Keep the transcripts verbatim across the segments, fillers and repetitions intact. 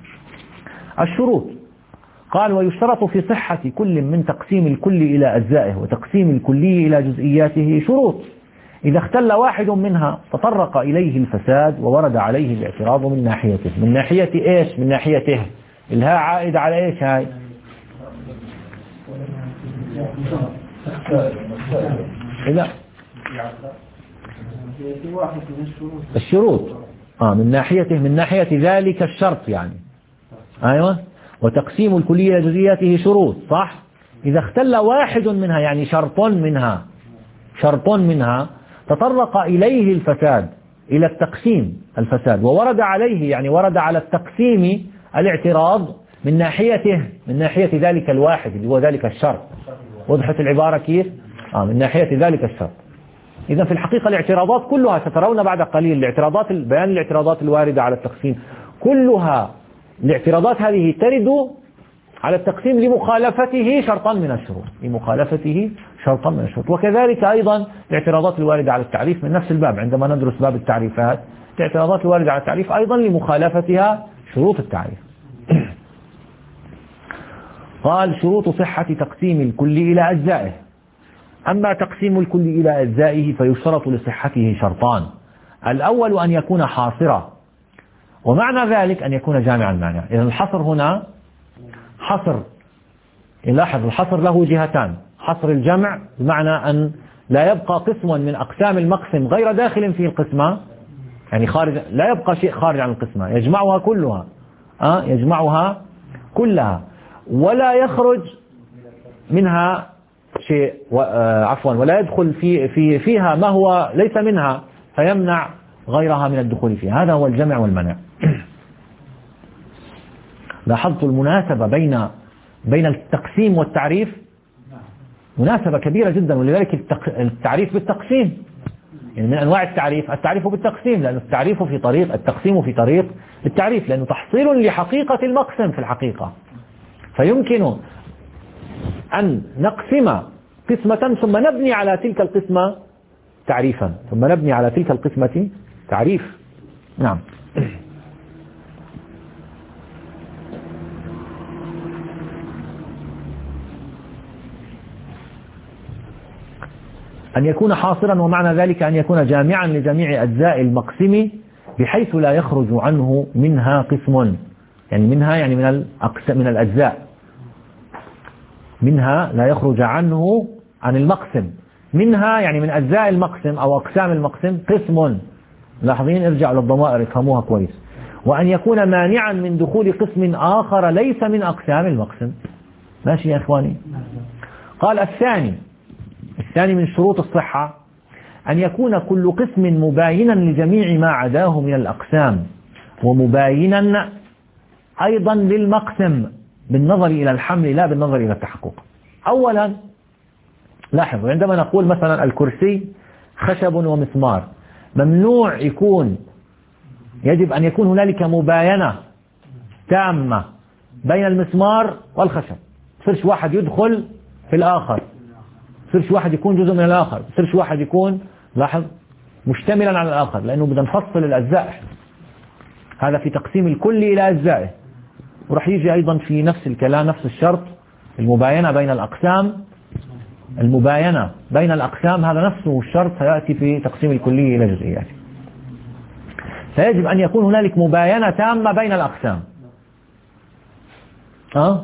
الشروط. قال: ويشترط في صحة كل من تقسيم الكل إلى أجزائه وتقسيم الكلي إلى جزئياته شروط. إذا اختل واحد منها تطرق إليه الفساد وورد عليه الاعتراض من ناحيته. من ناحية إيش؟ من ناحيته. الهاء عائد على إيش هاي؟ لا، الشروط. آه من ناحيته، من ناحية ذلك الشرط يعني. أيوة. وتقسيم الكلية إلى جزئياته شروط، صح؟ إذا اختل واحد منها يعني شرط منها شرط منها تطرق إليه الفساد، إلى التقسيم الفساد، وورد عليه يعني ورد على التقسيم الاعتراض من ناحيته، من ناحية ذلك الواحد اللي هو ذلك الشرط. وضحت العبارة كيف؟ آه من ناحية ذلك الشرط. إذا في الحقيقة الاعتراضات كلها سترون بعد قليل، الاعتراضات بيان الاعتراضات الواردة على التقسيم كلها، الاعتراضات هذه ترد على التقسيم لمخالفته شرطا من الشروط، لمخالفته شرطا من الشروط. وكذلك أيضا الاعتراضات الواردة على التعريف من نفس الباب، عندما ندرس باب التعريفات الاعتراضات الواردة على التعريف أيضا لمخالفتها شروط التعريف. قال: شروط صحة تقسيم الكل إلى أجزائه. أما تقسيم الكل إلى أجزائه فيشترط لصحته شرطان: الأول أن يكون حاصرا، ومعنى ذلك أن يكون جامعا المعنى. إذن الحصر هنا حصر، لاحظ الحصر له جهتان: حصر الجمع بمعنى أن لا يبقى قسم من أقسام المقسم غير داخل في القسمة، يعني خارج، لا يبقى شيء خارج عن القسمة، يجمعها كلها أه؟ يجمعها كلها، ولا يخرج منها شيء آه عفوا ولا يدخل في في فيها ما هو ليس منها فيمنع غيرها من الدخول فيها. هذا هو الجمع والمنع. لاحظت المناسبة بين بين التقسيم والتعريف، مناسبة كبيرة جدا، ولذلك التعريف بالتقسيم يعني من أنواع التعريف التعريف بالتقسيم، لأن التعريف في طريق، التقسيم في طريق التعريف، لأنه تحصيل لحقيقة المقسم في الحقيقة. فيمكن أن نقسم قسمة ثم نبني على تلك القسمة تعريفا، ثم نبني على تلك القسمة تعريف. نعم. أن يكون حاصرا، ومعنى ذلك أن يكون جامعا لجميع أجزاء المقسم بحيث لا يخرج عنه منها قسم، يعني منها يعني من الأقسام، من الأجزاء، منها لا يخرج عنه عن المقسم، منها يعني من أجزاء المقسم أو أقسام المقسم قسم. لاحظين، ارجع للضمائر افهموها كويس. وأن يكون مانعا من دخول قسم آخر ليس من أقسام المقسم. ماشي يا إخواني؟ قال: الثاني الثاني من شروط الصحة أن يكون كل قسم مباينا لجميع ما عداه من الأقسام، ومباينا أيضا للمقسم بالنظر إلى الحمل لا بالنظر إلى التحقق. أولا لاحظوا، عندما نقول مثلا الكرسي خشب ومسمار، ممنوع يكون، يجب أن يكون هنالك مباينة تامة بين المسمار والخشب، صرش واحد يدخل في الآخر، صرش واحد يكون جزء من الآخر، صرش واحد يكون، لاحظ، مشتملا على الآخر، لأنه بدنا نفصل الأجزاء. هذا في تقسيم الكل إلى أجزائه. ورح يجي أيضا في نفس الكلام نفس الشرط، المباينة بين الأقسام، المباينة بين الأقسام هذا نفسه الشرط سيأتي في تقسيم الكلي إلى جزئياته. فيجب أن يكون هنالك مباينة تامة بين الأقسام. أه؟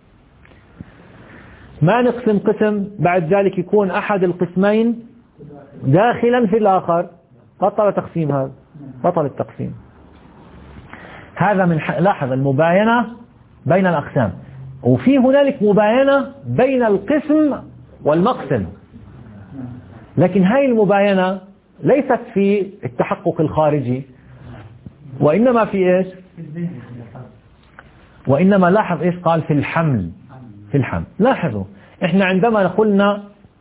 ما نقسم قسم بعد ذلك يكون أحد القسمين داخلا في الآخر، بطل تقسيم، هذا بطل التقسيم. هذا من ح... لاحظ المباينة بين الأقسام، وفي هنالك مباينة بين القسم والمقسم، لكن هاي المباينة ليست في التحقق الخارجي، وإنما في إيش؟ وإنما لاحظ إيش قال؟ في الحمل. في الحمل. لاحظوا إحنا عندما قلنا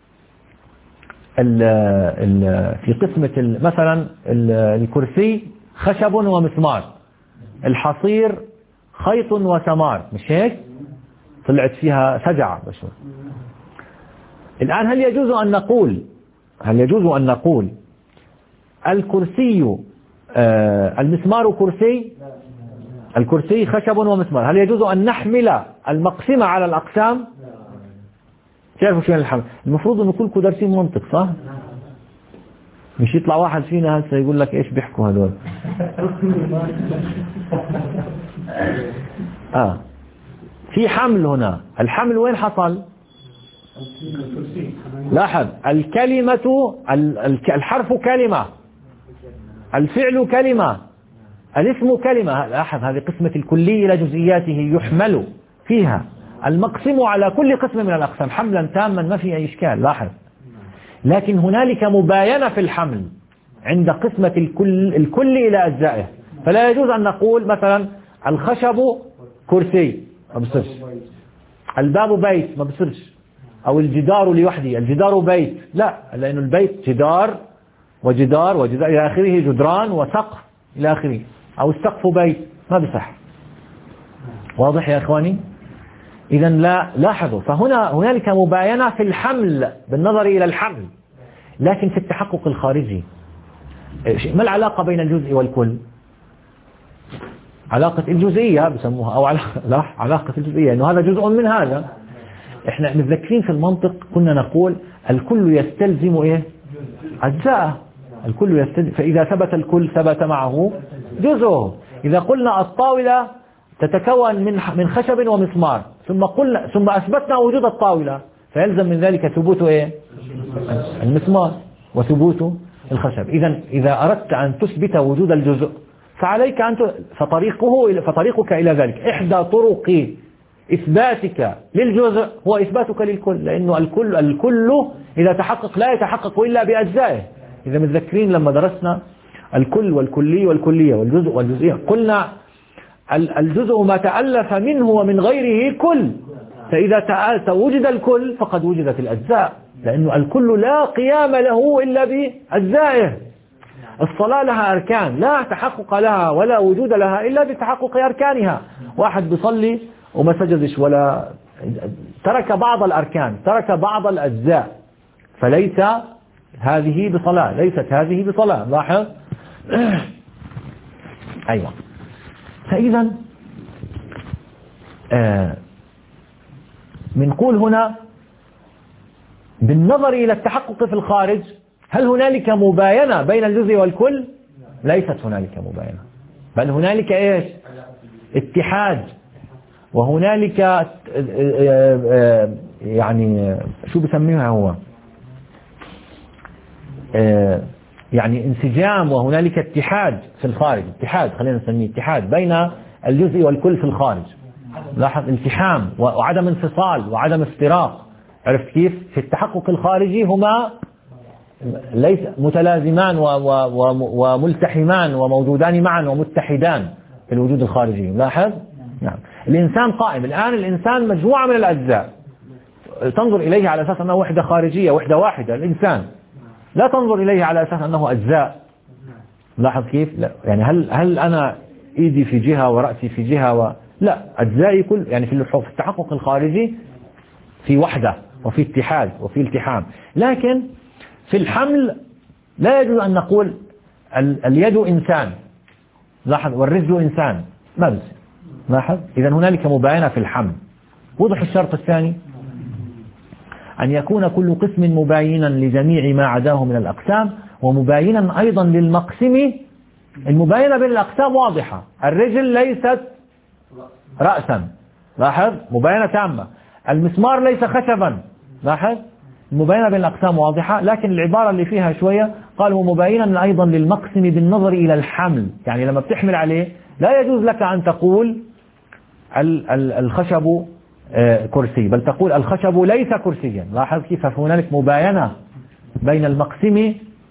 ال ال في قسمة مثلا الكرسي خشب ومسمار، الحصير خيط وسمار، مش هيك؟ طلعت فيها سجعة بشوي. الآن هل يجوز أن نقول هل يجوز أن نقول الكرسي آه المسمار كرسي؟ الكرسي خشب ومسمار. هل يجوز أن نحمل المقسم على الأقسام؟ تعرفوا شو يعني الحمل؟ المفروض أن كلكم دارسين منطق صح؟ مش يطلع واحد فينا هسه يقول لك إيش بيحكوا هذول. آه في حمل هنا. الحمل وين حصل؟ لاحظ الكلمة الحرف كلمة، الفعل كلمة، الاسم كلمة. لاحظ هذه قسمة الكلي إلى جزئياته يحمل فيها المقسم على كل قسم من الأقسام حملا تاما ما في أي إشكال. لاحظ لكن هنالك مباينة في الحمل عند قسمة الكل, الكل إلى أجزائه. فلا يجوز أن نقول مثلا الخشب كرسي ما بصيرش، الباب بيت ما بصيرش، أو الجدار لوحده الجدار بيت، لا، لأن البيت جدار وجدار وجدار إلى آخره، جدران وسقف إلى آخره، أو السقف بيت ما بصح. واضح يا إخواني؟ إذا لا لاحظوا، فهنا هنالك مباينة في الحمل بالنظر إلى الحمل، لكن في التحقق الخارجي ما العلاقة بين الجزء والكل؟ علاقة الجزئية بسموها، أو علاقة الجزئية، إنه هذا جزء من هذا. إحنا متذكرين في المنطق كنا نقول الكل يستلزم إيه؟ أجزاء. الكل يستلزم، فإذا ثبت الكل ثبت معه جزءه. إذا قلنا الطاولة تتكون من من خشب ومسمار، ثم قلنا ثم أثبتنا وجود الطاولة، فيلزم من ذلك ثبوت إيه؟ المسمار وثبوت الخشب. إذا إذا أردت أن تثبت وجود الجزء فعليك أن فطريقه فطريقك إلى ذلك. إحدى طرق إثباتك للجزء هو إثباتك للكل، لأنه الكل الكل إذا تحقق لا يتحقق إلا بأجزائه. إذا متذكرين لما درسنا الكل والكلي والكلية والجزء والجزئية، قلنا الجزء ما تألف منه ومن غيره كل، فإذا وجد الكل فقد وجدت الأجزاء، لأنه الكل لا قيام له إلا بأجزائه. الصلاة لها أركان لا تحقق لها ولا وجود لها إلا بتحقق أركانها. واحد بيصلي وما سجدش ولا ترك بعض الأركان، ترك بعض الأجزاء، فليس هذه بصلاة، ليست هذه بصلاة. لاحظ أيوة. فإذا آه بنقول هنا بالنظر إلى التحقق في الخارج، هل هنالك مباينة بين الجزء والكل؟ ليست هنالك مباينة، بل هنالك إيش؟ اتحاد، وهنالك يعني شو بسميها هو يعني انسجام، وهنالك اتحاد في الخارج، اتحاد خلينا نسميه اتحاد بين الجزء والكل في الخارج. لاحظ التحام وعدم انفصال وعدم افتراق. عرفت كيف؟ في التحقق الخارجي هما ليس متلازمان وملتحمان وموجودان معا ومتحدان في الوجود الخارجي. لاحظ نعم. الإنسان قائم الآن، الإنسان مجموعة من الأجزاء، تنظر إليه على أساس أنه وحدة خارجية، وحدة واحدة. الإنسان لا تنظر إليه على أساس أنه أجزاء. لاحظ كيف؟ لا. يعني هل هل أنا إيدي في جهة ورأسي في جهة و... لا، أجزائي كل يعني في التحقق الخارجي في وحدة وفي اتحاد وفي التحام. لكن في الحمل لا يجوز أن نقول ال... اليد إنسان، لاحظ، والرجل إنسان، ما بس. لاحظ، إذا هنالك مباينة في الحمل. وضح الشرط الثاني أن يكون كل قسم مباينا لجميع ما عداه من الأقسام، ومباينا أيضا للمقسم. المباينة بين الأقسام واضحة، الرجل ليست رأسا، لاحظ، مباينة تامة. المسمار ليس خشبا، لاحظ، المباينة بين الأقسام واضحة. لكن العبارة اللي فيها شوية قالوا مباينا أيضا للمقسم بالنظر إلى الحمل، يعني لما بتحمل عليه لا يجوز لك أن تقول الخشب كرسي، بل تقول الخشب ليس كرسيا. لاحظ كيف هنالك مباينة بين المقسم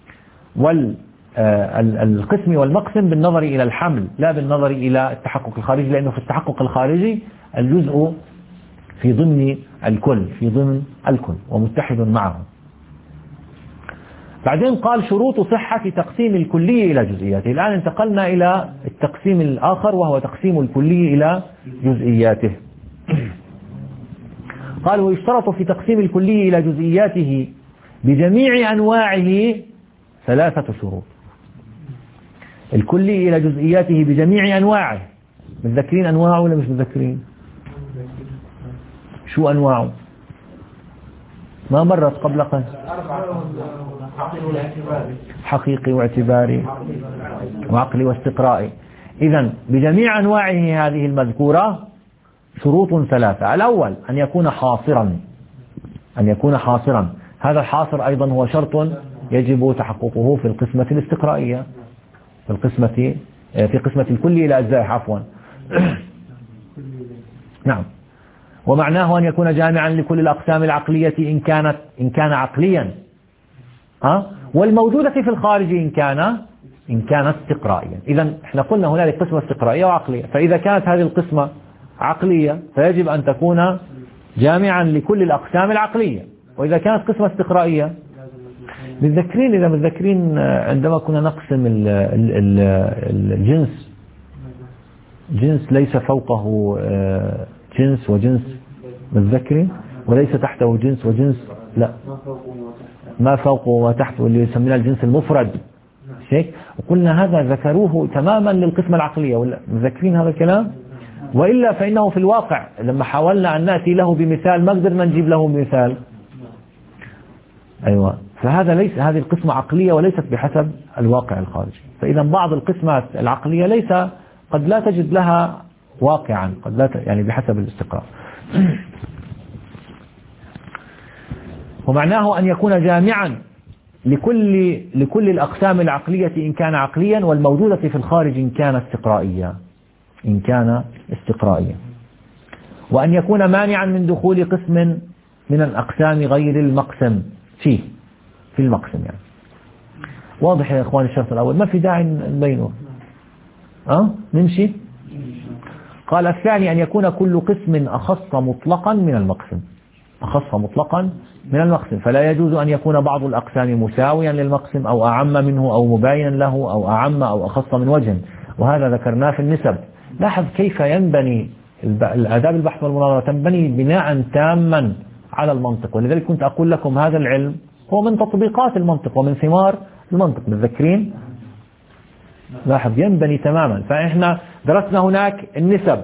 والقسم والمقسم بالنظر إلى الحمل، لا بالنظر إلى التحقق الخارجي، لأنه في التحقق الخارجي الجزء في ضمن الكل، في ضمن الكل ومتحد معه. بعدين قال شروط صحة تقسيم الكلي إلى جزئياته. الآن انتقلنا إلى التقسيم الآخر، وهو تقسيم الكلي إلى جزئياته. قال ويشترط في تقسيم الكلي إلى جزئياته بجميع أنواعه ثلاثة شروط. الكلي إلى جزئياته بجميع أنواعه متذكرين أنواعه ولا مش متذكرين؟ شو أنواعه؟ ما مرت قبل قليل. حقيقي واعتباري وعقلي واستقرائي. إذن بجميع أنواعه هذه المذكورة شروط ثلاثة. الأول أن يكون حاصرا، أن يكون حاصرا. هذا الحاصر أيضا هو شرط يجب تحققه في القسمة الاستقرائية، في القسمة في قسمة الكل إلى أجزاء عفوا. نعم. ومعناه أن يكون جامعا لكل الأقسام العقلية إن كانت إن كان عقليا، ها، والموجودة في الخارج إن كان إن كانت استقرائيا. إذا احنا قلنا هنالك قسمة استقرائية وعقلية، فإذا كانت هذه القسمة عقلية فيجب أن تكون جامعا لكل الأقسام العقلية، وإذا كانت قسمة استقرائية متذكرين إذا متذكرين عندما كنا نقسم ال ال ال الجنس، جنس ليس فوقه جنس وجنس، متذكرين، وليس تحته جنس وجنس، لا ما فوقه وتحته اللي يسمينا الجنس المفرد هيك، وقلنا هذا ذكروه تماما للقسمة العقلية، ولا متذكرين هذا الكلام؟ وإلا فإنه في الواقع لما حاولنا أن نأتي له بمثال ما قدرنا نجيب له مثال. أيوة، فهذا ليس، هذه القسمة عقلية وليست بحسب الواقع الخارجي. فإذا بعض القسمات العقلية ليس، قد لا تجد لها واقعا، قد لا يعني بحسب الاستقرار. ومعناه أن يكون جامعا لكل لكل الأقسام العقلية إن كان عقليا، والموجودة في الخارج إن كان استقرائيا إن كان استقرائيا. وأن يكون مانعا من دخول قسم من الأقسام غير المقسم فيه، في المقسم يعني. واضح يا إخواني الشرط الأول، ما في داعي نبينه. أه؟ نمشي. قال الثاني أن يكون كل قسم أخص مطلقا من المقسم، أخص مطلقا من المقسم، فلا يجوز أن يكون بعض الأقسام مساويا للمقسم أو أعم منه أو مباينا له أو أعم أو أخص من وجه، وهذا ذكرناه في النسب. لاحظ كيف ينبني الآداب البحث والمناظرة، تنبني بناء تاما على المنطق، ولذلك كنت أقول لكم هذا العلم هو من تطبيقات المنطق ومن ثمار المنطق، متذكرين؟ لاحظ ينبني تماما. فإحنا درسنا هناك النسب،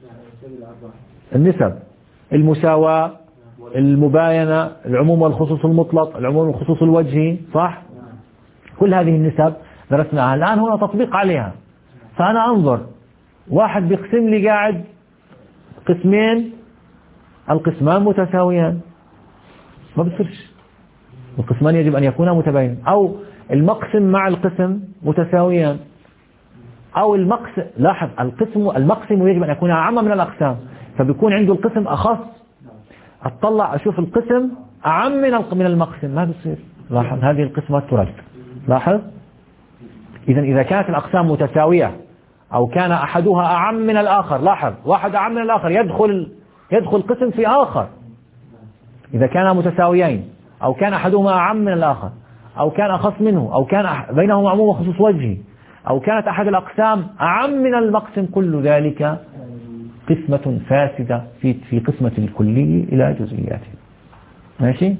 النسب، المساواة، المباينة، العموم والخصوص المطلق، العموم والخصوص الوجهي، صح؟ كل هذه النسب درسناها. الآن هنا تطبيق عليها. فأنا أنظر واحد بيقسم لي قاعد قسمين، القسمان متساويان، ما بصيرش، القسمان يجب أن يكونا متباينين، أو المقسم مع القسم متساويان، أو المقسم، لاحظ القسم المقسم يجب أن يكون أعم من الأقسام، فبيكون عنده القسم أخص، أطلع أشوف القسم أعم من من المقسم، ما بيصير. لاحظ هذه القسمة ترد. لاحظ إذا إذا كانت الأقسام متساوية أو كان أحدها أعم من الآخر، لاحظ واحد أعم من الآخر يدخل يدخل قسم في آخر. إذا كان متساويين أو كان أحدهما أعم من الآخر أو كان أخص منه أو كان بينهما عموم وخصوص وجهي أو كانت أحد الأقسام أعم من المقسم، كل ذلك قسمة فاسدة في في قسمة الكلي إلى جزئياته. ماشي؟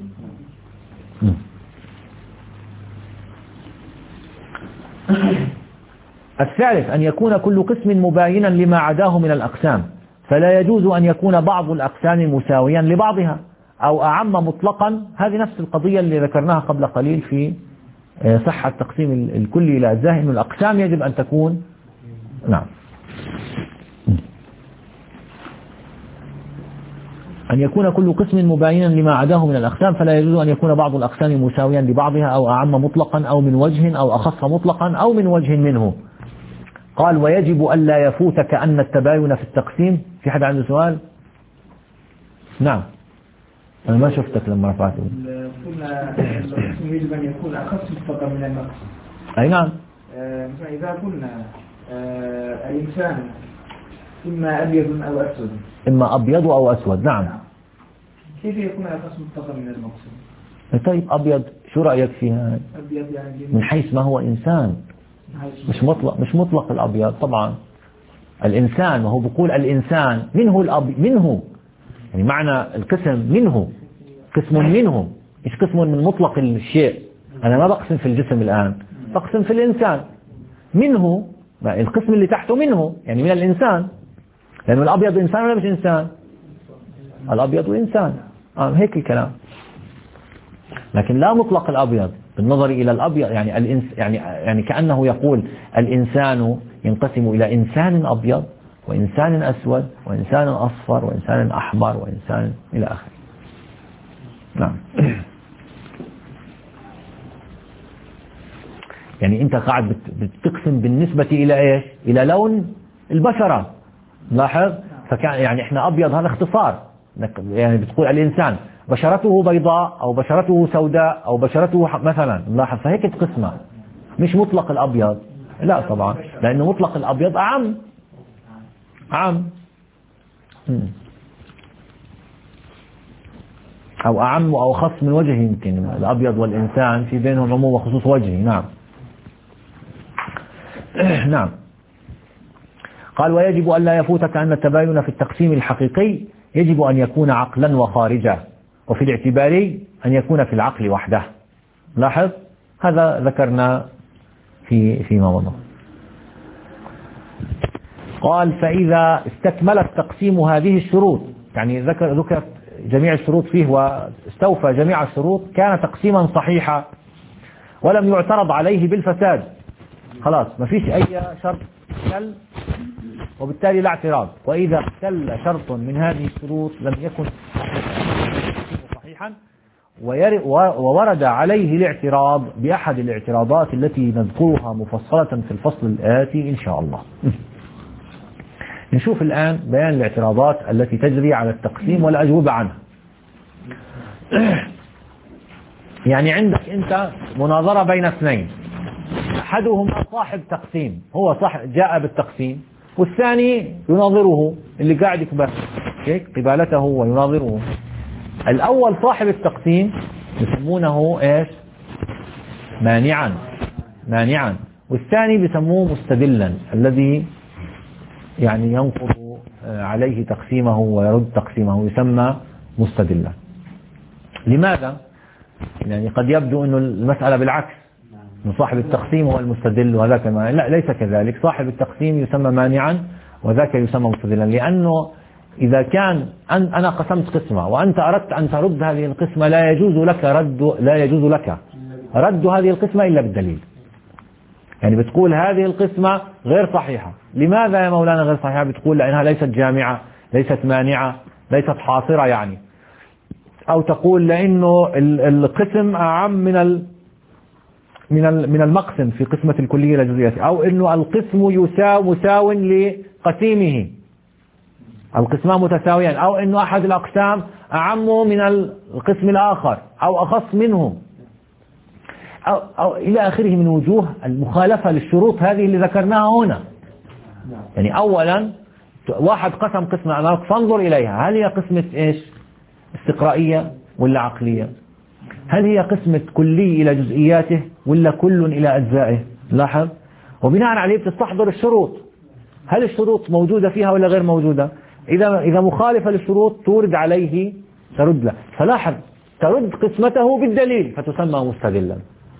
الثالث أن يكون كل قسم مباينا لما عداه من الأقسام، فلا يجوز أن يكون بعض الأقسام مساويا لبعضها أو أعم مطلقا. هذه نفس القضية اللي ذكرناها قبل قليل في صحة تقسيم الكلي إلى أجزاء، إن الأقسام يجب أن تكون، نعم، أن يكون كل قسم مباينا لما عداه من الأقسام، فلا يجوز أن يكون بعض الأقسام مساويا لبعضها أو أعم مطلقا أو من وجه أو أخص مطلقا أو من وجه منه. قال ويجب ألا يفوتك أن التباين في التقسيم. في حد عنده سؤال؟ نعم، أنا ما شفتك لما رفعته. قلنا القسم يجب أن يكون أخص مطلقا من المقسم. أي نعم. مثلا إذا قلنا الإنسان إما أبيض أو أسود، إما أبيض أو أسود، نعم، كيف يكون أخص مطلقا من المقسم؟ طيب أبيض شو رأيك فيها؟ أبيض يعني من حيث ما هو إنسان، مش مطلق، مش مطلق الأبيض طبعا. الإنسان، وهو بيقول الإنسان منه الأبيض، منه يعني معنى القسم منه، قسم منه، مش قسم من مطلق الشيء. أنا ما بقسم في الجسم الآن، بقسم في الإنسان منه، القسم اللي تحته منه يعني من الإنسان، لأنه الأبيض إنسان ولا مش إنسان؟ الأبيض إنسان. آه هيك الكلام. لكن لا مطلق الأبيض بالنظر إلى الأبيض، يعني الإنس يعني يعني كأنه يقول الإنسان ينقسم إلى إنسان أبيض وإنسان أسود وإنسان أصفر وإنسان أحمر وإنسان إلى آخره. نعم. يعني أنت قاعد بتقسم بالنسبة إلى إيش؟ إلى لون البشرة. لاحظ، فكان يعني إحنا أبيض هذا اختصار، يعني بتقول الإنسان بشرته بيضاء أو بشرته سوداء أو بشرته مثلا، لاحظ، فهيك تقسمه، مش مطلق الأبيض. لا طبعا، لأنه مطلق الأبيض أعم أعم أو أعم أو خص من وجه. يمكن الأبيض والإنسان في بينهم عموم وخصوص وجهي. نعم. نعم. قال ويجب أن لا يفوتك أن التباين في التقسيم الحقيقي يجب أن يكون عقلا وخارجا، وفي الاعتباري أن يكون في العقل وحده. لاحظ، هذا ذكرنا في فيما مضى. قال فإذا استكمل التقسيم هذه الشروط، يعني ذكر ذكرت جميع الشروط فيه واستوفى جميع الشروط، كان تقسيما صحيحا ولم يعترض عليه بالفساد. خلاص ما فيش أي شرط اختل وبالتالي لا اعتراض. وإذا اختل شرط من هذه الشروط لم يكن صحيحا وورد عليه الاعتراض بأحد الاعتراضات التي نذكرها مفصلة في الفصل الآتي إن شاء الله. نشوف الآن بيان الاعتراضات التي تجري على التقسيم والأجوبة عنها. يعني عندك أنت مناظرة بين اثنين، أحدهما صاحب تقسيم، هو صاحب جاء بالتقسيم، والثاني يناظره اللي قاعد يقبل قبالته ويناظره. الأول صاحب التقسيم يسمونه إيش؟ مانعا مانعا والثاني بيسموه مستدلا، الذي يعني ينقض عليه تقسيمه ويرد تقسيمه، يسمى مستدلا. لماذا؟ يعني قد يبدو أنه المسألة بالعكس، من صاحب التقسيم هو المستدل وذاك المانع. لا، ليس كذلك. صاحب التقسيم يسمى مانعا وذاك يسمى مستدلا، لأنه إذا كان أنا قسمت قسمة وأنت أردت أن ترد هذه القسمة لا يجوز لك رد لا يجوز لك رد هذه القسمة إلا بالدليل. يعني بتقول هذه القسمة غير صحيحة. لماذا يا مولانا غير صحيحة؟ بتقول لأنها ليست جامعة، ليست مانعة، ليست حاصرة يعني. أو تقول لأنه القسم أعم من ال من من المقسم في قسمة الكلية إلى جزئيات، أو أنه القسم يساو مساو لقسيمه، القسمان متساويان، أو أنه أحد الأقسام أعم من القسم الآخر أو أخص منه، أو, أو إلى آخره من وجوه المخالفة للشروط هذه اللي ذكرناها هنا. يعني أولا واحد قسم قسمة أمامك فانظر إليها، هل هي قسمة إيش؟ استقرائية ولا عقلية؟ هل هي قسمة كلي إلى جزئياته ولا كل إلى أجزائه؟ لاحظ، وبناء عليه بتستحضر الشروط، هل الشروط موجودة فيها ولا غير موجودة؟ إذا إذا مخالفة للشروط تورد عليه ترد له. فلاحظ، ترد قسمته بالدليل فتسمى مستدلا،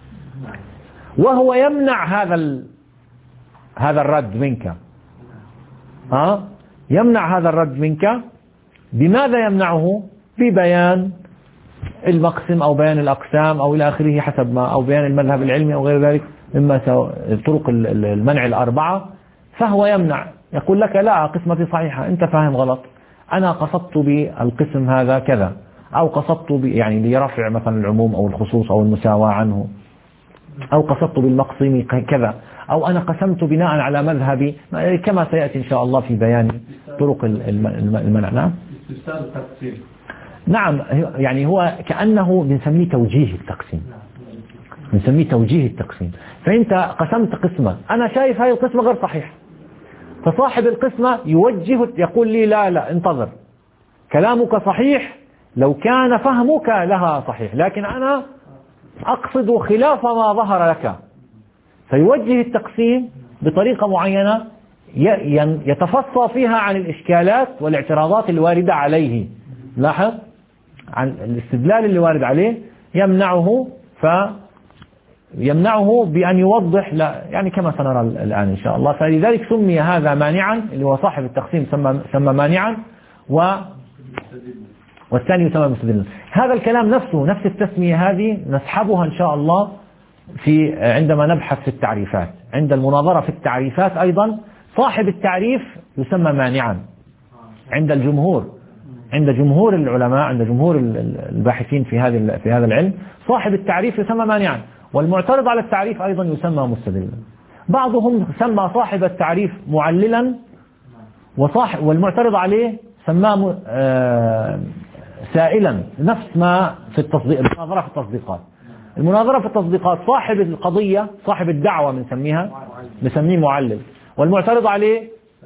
وهو يمنع هذا ال... هذا الرد منك. ها؟ يمنع هذا الرد منك. بماذا يمنعه؟ ببيان المقسم أو بيان الأقسام أو إلى آخره حسب ما، أو بيان المذهب العلمي أو غير ذلك مما طرق المنع الأربعة. فهو يمنع، يقول لك لا، قسمتي صحيحة، أنت فاهم غلط، أنا قصدت بالقسم هذا كذا، أو قصدت يعني ليرفع مثلا العموم أو الخصوص أو المساواة عنه، أو قصدت بالمقسم كذا، أو أنا قسمت بناء على مذهبي، كما سيأتي إن شاء الله في بيان طرق المنع. نعم نعم يعني هو كأنه بنسميه توجيه التقسيم، بنسميه توجيه التقسيم. فأنت قسمت قسمة، أنا شايف هاي القسمة غير صحيحة، فصاحب القسمة يوجه يقول لي لا لا انتظر، كلامك صحيح لو كان فهمك لها صحيح، لكن أنا أقصد خلاف ما ظهر لك. فيوجه التقسيم بطريقة معينة يتفصى فيها عن الإشكالات والاعتراضات الواردة عليه. لاحظ، عن الاستدلال اللي وارد عليه يمنعه، يمنعه بأن يوضح، لا يعني كما سنرى الآن إن شاء الله. فلذلك سمي هذا مانعا، اللي هو صاحب التقسيم سمى, سمى مانعا، و والثاني يسمى مستدلا. هذا الكلام نفسه، نفس التسمية هذه نسحبها إن شاء الله في عندما نبحث في التعريفات. عند المناظرة في التعريفات أيضا صاحب التعريف يسمى مانعا عند الجمهور، عند جمهور العلماء، عند جمهور الباحثين في هذا في هذا العلم، صاحب التعريف يسمى مانعا، والمعترض على التعريف أيضا يسمى مستدلا. بعضهم سمى صاحب التعريف معللا، وصاحب والمعترض عليه سماه سائلا، نفس ما في التصديق، المناظرة في التصديقات. المناظرة في التصديقات صاحب القضية، صاحب الدعوة بنسميها بنسميه معلل، والمعترض عليه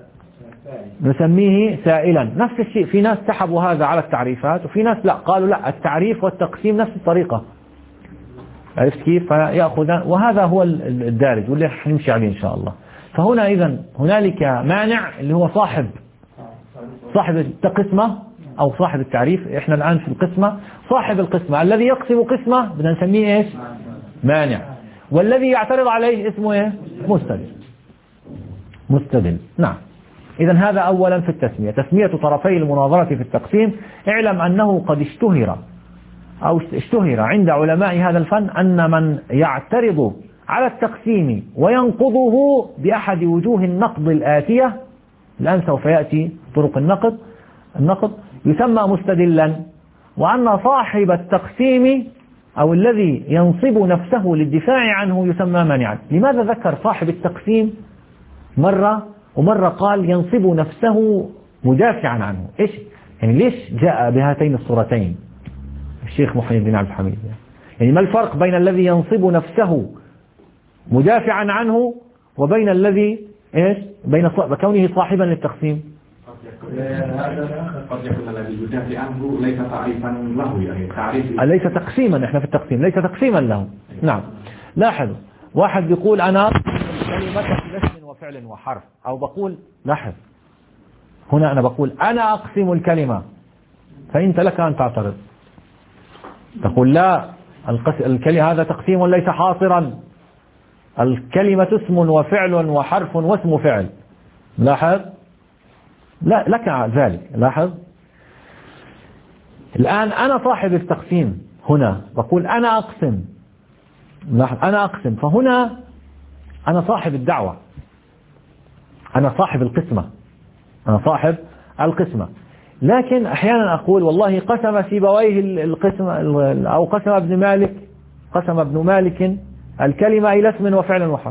نسميه سائلا. نفس الشيء، في ناس سحبوا هذا على التعريفات، وفي ناس لا، قالوا لا، التعريف والتقسيم نفس الطريقة. عرفت كيف؟ فيأخذ، وهذا هو الدارج واللي رح نمشي عليه إن شاء الله. فهنا إذن هنالك مانع اللي هو صاحب صاحب القسمة أو صاحب التعريف. إحنا الآن في القسمة، صاحب القسمة الذي يقسم قسمة بدنا نسميه إيش؟ مانع. والذي يعترض عليه اسمه إيه؟ مستدل. مستدل، نعم. إذن هذا أولا في التسمية، تسمية طرفي المناظرة في التقسيم. اعلم أنه قد اشتهر أو اشتهر عند علماء هذا الفن أن من يعترض على التقسيم وينقضه بأحد وجوه النقض الآتية، الآن سوف يأتي طرق النقض النقض يسمى مستدلا، وأن صاحب التقسيم أو الذي ينصب نفسه للدفاع عنه يسمى مانعا. لماذا ذكر صاحب التقسيم مرة ومرة قال ينصب نفسه مدافعا عنه؟ إيش يعني ليش جاء بهاتين الصورتين الشيخ محي الدين عبد الحميد؟ يعني ما الفرق بين الذي ينصب نفسه مدافعا عنه وبين الذي إيش بين كونه صاحبا للتقسيم؟ هذا قد يكون الذي يدافع عنه ليس تعريفا له، يعني تعريف ليس تقسيما. احنا في التقسيم ليس تقسيما له. نعم. لاحظ، واحد بيقول أنا كلمة باسم وفعل وحرف، أو بقول لاحظ هنا أنا بقول أنا أقسم الكلمة، فأنت لك أن تعترض تقول لا، الكلمة هذا تقسيم ليس حاصرا، الكلمة اسم وفعل وحرف واسم فعل. لاحظ، لا لك ذلك. لاحظ الآن أنا صاحب التقسيم، هنا بقول أنا أقسم. لاحظ أنا أقسم، فهنا أنا صاحب الدعوة، أنا صاحب القسمة، أنا صاحب القسمة. لكن أحيانا أقول والله قسم سيبويه القسمة، أو قسم ابن مالك قسم ابن مالك الكلمة إلى اسم وفعل وحرف.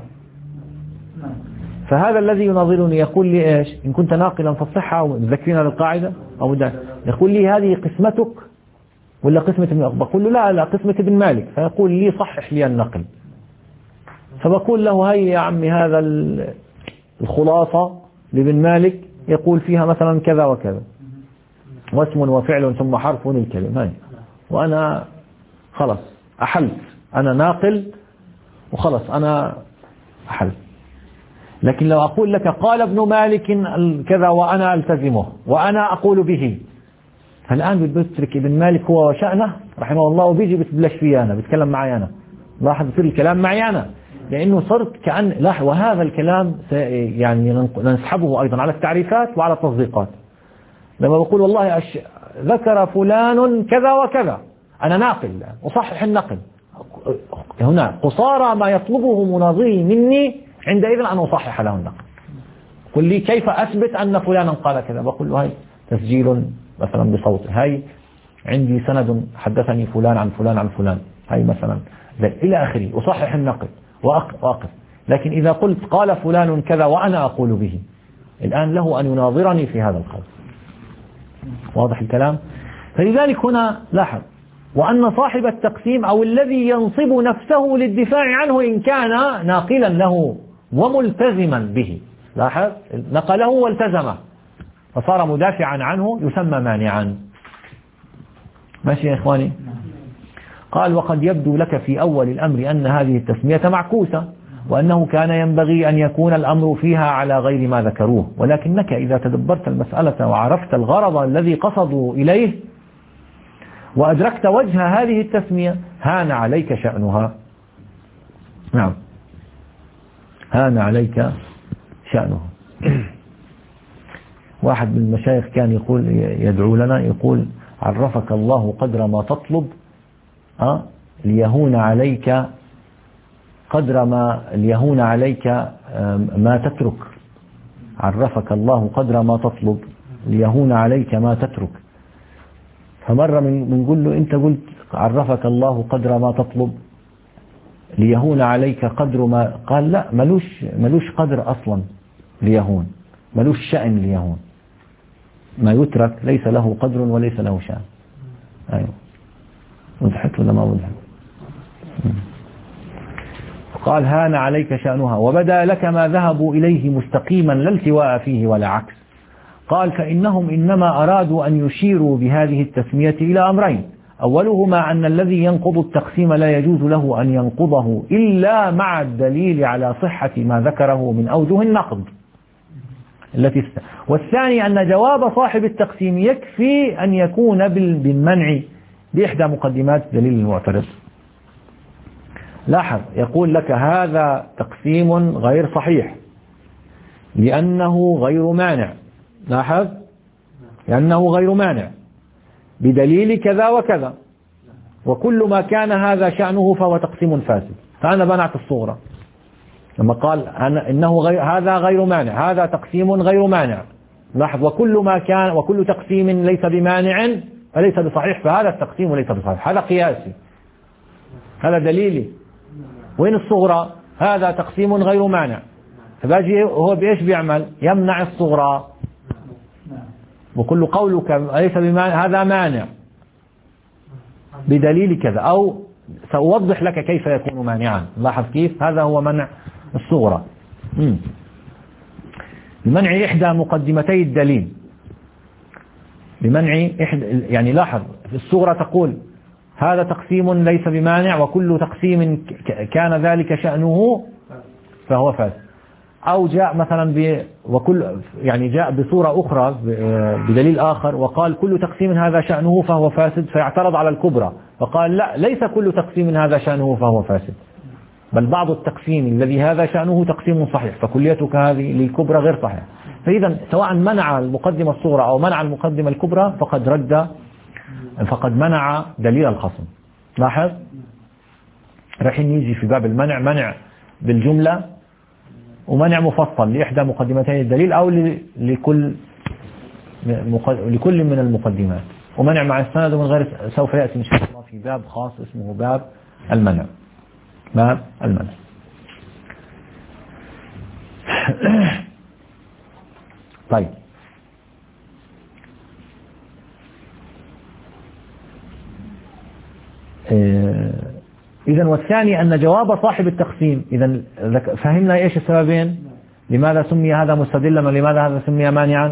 فهذا الذي يناظرني يقول لي إيش؟ إن كنت ناقلا فالصحة، أو ذكرنا للقاعدة، أو ده يقول لي هذه قسمتك ولا قسمة ابن مالك؟ بقول له لا لا قسمة ابن مالك، فيقول لي صحح لي النقل. فبقول له هاي يا عمي هذا الخلاصة لابن مالك يقول فيها مثلا كذا وكذا، واسم وفعل ثم حرف الكلمة هاي، وأنا خلص أحلت، أنا ناقل وخلص أنا أحلت. لكن لو أقول لك قال ابن مالك كذا وأنا ألتزمه وأنا أقول به، فالآن بتترك ابن مالك هو وشأنه رحمه الله، وبيجي بتبلش فيه أنا، بتكلم معي أنا. لاحظ يصير الكلام معي أنا، لأنه صرت كأن لاحظ. وهذا الكلام يعني نسحبه أيضا على التعريفات وعلى التصديقات. لما بقول والله أش... ذكر فلان كذا وكذا، أنا ناقل أصحح النقل، هنا قصارى ما يطلبه مناظري مني عندئذ أن أصحح له النقل. قل لي كيف أثبت أن فلانا قال كذا؟ بقول له هاي تسجيل مثلا بصوت، هاي عندي سند حدثني فلان عن فلان عن فلان، هاي مثلا إلى آخره، أصحح النقل وأقف. لكن إذا قلت قال فلان كذا وأنا أقول به، الآن له أن يناظرني في هذا القول. واضح الكلام؟ فلذلك هنا لاحظ، وأن صاحب التقسيم أو الذي ينصب نفسه للدفاع عنه إن كان ناقلا له وملتزما به، لاحظ نقله والتزمه فصار مدافعا عنه يسمى مانعا. ماشي يا إخواني؟ قال وقد يبدو لك في أول الأمر أن هذه التسمية معكوسة، وأنه كان ينبغي أن يكون الأمر فيها على غير ما ذكروه، ولكنك إذا تدبرت المسألة وعرفت الغرض الذي قصدوا إليه وأدركت وجه هذه التسمية هان عليك شأنها. نعم. هان عليك شأنه. واحد من المشايخ كان يقول يدعو لنا يقول عرفك الله قدر ما تطلب أه؟ ليهون عليك قدر ما ليهون عليك ما تترك. عرفك الله قدر ما تطلب ليهون عليك ما تترك. فمرة بنقول له أنت قلت عرفك الله قدر ما تطلب ليهون عليك قدر ما، قال لا، ملوش ملوش قدر أصلا ليهون، ملوش شأن ليهون، ما يترك ليس له قدر وليس له شأن. أيوه وضحت ولا ما وضحت؟ قال هان عليك شأنها وبدا لك ما ذهبوا إليه مستقيما لا التواء فيه ولا عكس. قال فإنهم إنما أرادوا أن يشيروا بهذه التسمية إلى أمرين: أولهما أن الذي ينقض التقسيم لا يجوز له أن ينقضه إلا مع الدليل على صحة ما ذكره من أوجه النقض التي است... والثاني أن جواب صاحب التقسيم يكفي أن يكون بالمنع بإحدى مقدمات دليل المعترض. لاحظ يقول لك هذا تقسيم غير صحيح لأنه غير مانع. لاحظ لأنه غير مانع بدليل كذا وكذا، وكل ما كان هذا شأنه فهو تقسيم فاسد. فأنا منعت الصغرى لما قال أنا إنه غير هذا غير مانع، هذا تقسيم غير مانع. لاحظ وكل ما كان وكل تقسيم ليس بمانع فليس بصحيح، فهذا التقسيم ليس بصحيح، هذا قياسي، هذا دليلي. وين الصغرى؟ هذا تقسيم غير مانع، فباجي هو بإيش بيعمل؟ يمنع الصغرى، وكل قولك ليس بمانع هذا مانع بدليل كذا، أو سأوضح لك كيف يكون مانعا. لاحظ كيف؟ هذا هو منع الصغرى بمنع إحدى مقدمتي الدليل، بمنع إحدى، يعني لاحظ في الصغرى تقول هذا تقسيم ليس بمانع وكل تقسيم كان ذلك شأنه فهو فاسد. أو جاء مثلا ب وكل يعني جاء بصورة أخرى بدليل آخر وقال كل تقسيم هذا شأنه فهو فاسد، فيعترض على الكبرى فقال لا، ليس كل تقسيم هذا شأنه فهو فاسد، بل بعض التقسيم الذي هذا شأنه تقسيم صحيح، فكليتك هذه للكبرى غير صحيح. فإذا سواء منع المقدمة الصغرى أو منع المقدمة الكبرى فقد رد فقد منع دليل الخصم. لاحظ رايحين يجي في باب المنع منع بالجملة ومنع مفصل لإحدى مقدمتين الدليل أو لكل لكل من المقدمات، ومنع مع السند ومن غير، سوف يأتي إن شاء الله في باب خاص اسمه باب المنع. باب المنع. طيب إذا والثاني أن جواب صاحب التقسيم، إذا فهمنا إيش السببين؟ لماذا سمي هذا مستدلا ولماذا هذا سمي مانعا؟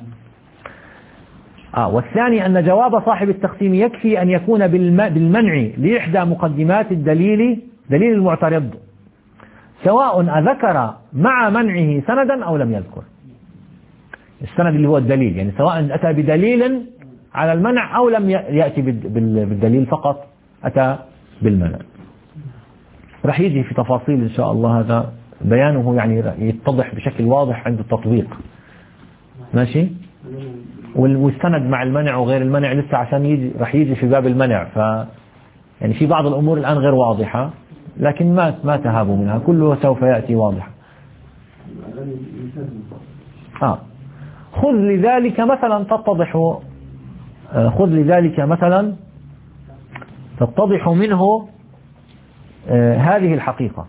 آه والثاني أن جواب صاحب التقسيم يكفي أن يكون بالمنع لإحدى مقدمات الدليل دليل المعترض، سواء أذكر مع منعه سندا أو لم يذكر. السند اللي هو الدليل، يعني سواء أتى بدليل على المنع أو لم يأتي بالدليل فقط أتى بالمنع. رح يجي في تفاصيل إن شاء الله، هذا بيانه يعني يتضح بشكل واضح عند التطبيق. ماشي؟ والسند مع المنع وغير المنع لسه عشان يجي رح يجي في باب المنع، ف يعني في بعض الأمور الآن غير واضحة، لكن ما ما تهابوا منها، كله سوف يأتي واضح. آه خذ لذلك مثلا تتضح خذ لذلك مثلا تتضح منه آه هذه الحقيقة.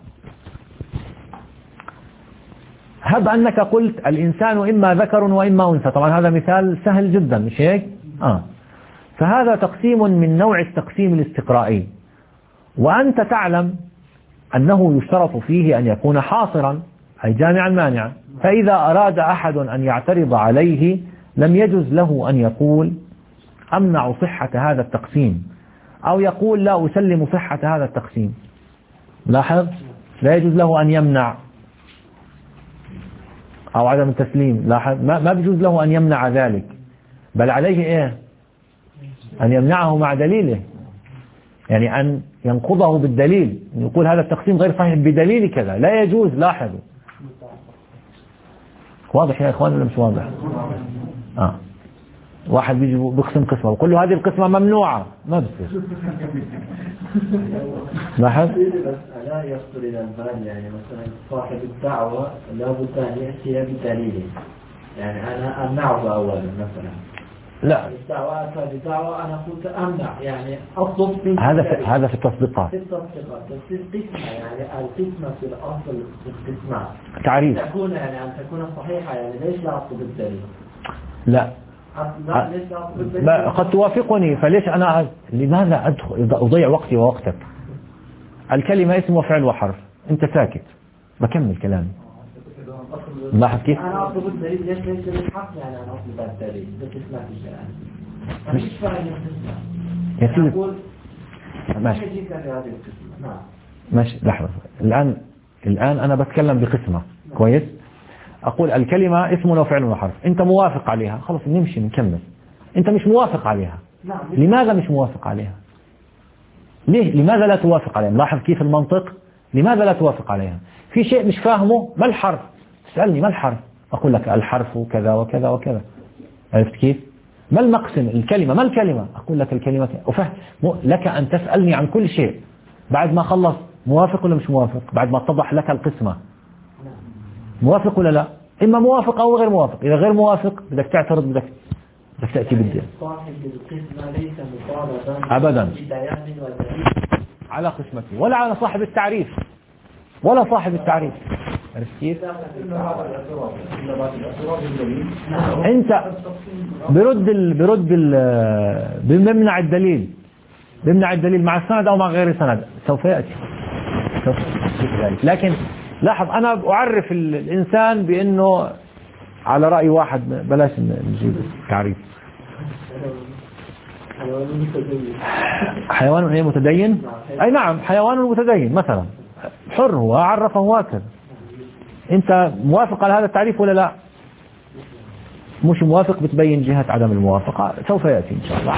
هب أنك قلت الإنسان إما ذكر وإما أنثى، طبعا هذا مثال سهل جدا مش هيك؟ آه. فهذا تقسيم من نوع التقسيم الاستقرائي، وأنت تعلم أنه يشترط فيه أن يكون حاصرا أي جامعا مانعا، فإذا أراد أحد أن يعترض عليه لم يجوز له أن يقول أمنع صحة هذا التقسيم أو يقول لا أسلم صحة هذا التقسيم. لاحظ لا يجوز له أن يمنع أو عدم التسليم. لاحظ ما ما بيجوز له أن يمنع ذلك، بل عليه إيه؟ أن يمنعه مع دليله. يعني أن ينقضه بالدليل، يقول هذا التقسيم غير صحيح بدليل كذا، لا يجوز. لاحظوا، واضح يا إخوان ولا مش واضح؟ آه. واحد بيجي بقسم قسمة ويقول له هذه القسمة ممنوعة، ما بصير. لاحظ؟ لا يصل إلى البال، يعني مثلا صاحب الدعوة لابد أن يأتي بدليل، يعني أنا أمنعه أولا مثلا. لا، الدعوة بدعوة أنا قلت أمنع، يعني أطلب هذا في هذا في التصديقات. في التصديقات، في القسمة يعني القسمة في الأصل في القسمة تعريف تكون يعني أن تكون صحيحة، يعني ليش لا أطلب الدليل؟ لا، لا ليش لا أطلب الدليل؟ ما قد توافقني، فليش أنا لماذا أدخل أضيع وقتي ووقتك؟ الكلمة اسم وفعل وحرف، أنت ساكت بكمل كلامي. لاحظ كيف؟ أنا أطلب الدليل، ليش ليش ليش حق يعني أنا أطلب الدليل؟ بالقسمة في الشرع مش فاهم القسمة. يا سيدي أقول ماشي جيت في هذه القسمة. نعم ماشي، لحظة. الآن الآن أنا بتكلم بقسمة، كويس؟ أقول الكلمة اسم وفعل وحرف، أنت موافق عليها، خلاص نمشي نكمل. أنت مش موافق عليها. نعم. لماذا مش موافق عليها؟ ليه؟ لماذا لا توافق عليها؟ لاحظ كيف المنطق. لماذا لا توافق عليها؟ في شيء مش فاهمه، ما الحرف؟ تسألني ما الحرف؟ أقول لك الحرف كذا وكذا وكذا. عرفت كيف؟ ما المقسم؟ الكلمة. ما الكلمة؟ أقول لك الكلمة أفهم لك أن تسألني عن كل شيء بعد ما خلص موافق ولا مش موافق، بعد ما اتضح لك القسمة موافق ولا لا. إما موافق أو غير موافق. إذا غير موافق بدك تعترض، بدك بدك تأتي بالدين. صاحب القسمة ليس مطالبا أبدا ببيان ودليل على قسمته ولا على صاحب التعريف ولا صاحب التعريف. عرفت كيف؟ أنت برد ال برد ال بممنع الدليل، بمنع الدليل مع السند أو مع غير السند، سوف يأتي سوف يأتي ذلك. لكن لاحظ، أنا أعرف الإنسان بأنه على رأي واحد، بلاش نجيب تعريف. حيوان ايه متدين؟ أي نعم، حيوان متدين مثلا، حر هو، عرفه هكذا. أنت موافق على هذا التعريف ولا لا؟ مش موافق بتبين جهة عدم الموافقة، سوف يأتي إن شاء الله.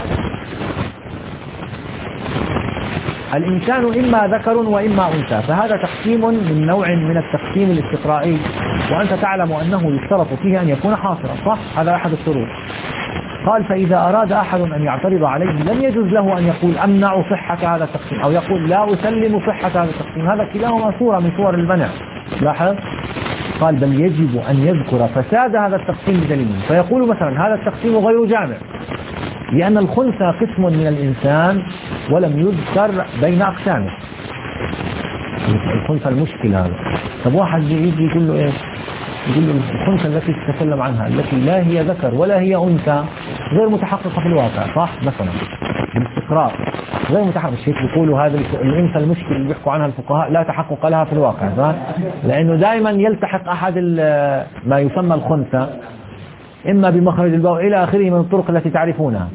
الإنسان إما ذكر وإما أنثى، فهذا تقسيم من نوع من التقسيم الاستقرائي، وأنت تعلم أنه يشترط فيه أن يكون حاصرا، صح؟ هذا أحد الشروط. قال فإذا أراد أحد أن يعترض عليه لم يجوز له أن يقول أمنع صحة هذا التقسيم أو يقول لا أسلم صحة هذا التقسيم، هذا كلاهما صورة من صور المنع. لاحظ، قال بل يجب أن يذكر فساد هذا التقسيم بدليل، فيقول مثلا هذا التقسيم غير جامع لأن الخنثى قسم من الإنسان ولم يذكر بين أقسامه. الخنثى المشكل هذا. طب واحد يجي يقول له إيه؟ يقول له الخنثى التي تتكلم عنها التي لا هي ذكر ولا هي أنثى غير متحققة في الواقع، صح؟ مثلا بالاستقراء غير متحقق. مش هيك بيقولوا هذا الأنثى المشكل اللي بيحكوا عنها الفقهاء لا تحقق لها في الواقع، صح؟ لأنه دائما يلتحق أحد ما يسمى الخنثى إما بمخرج البول إلى آخره من الطرق التي تعرفونها.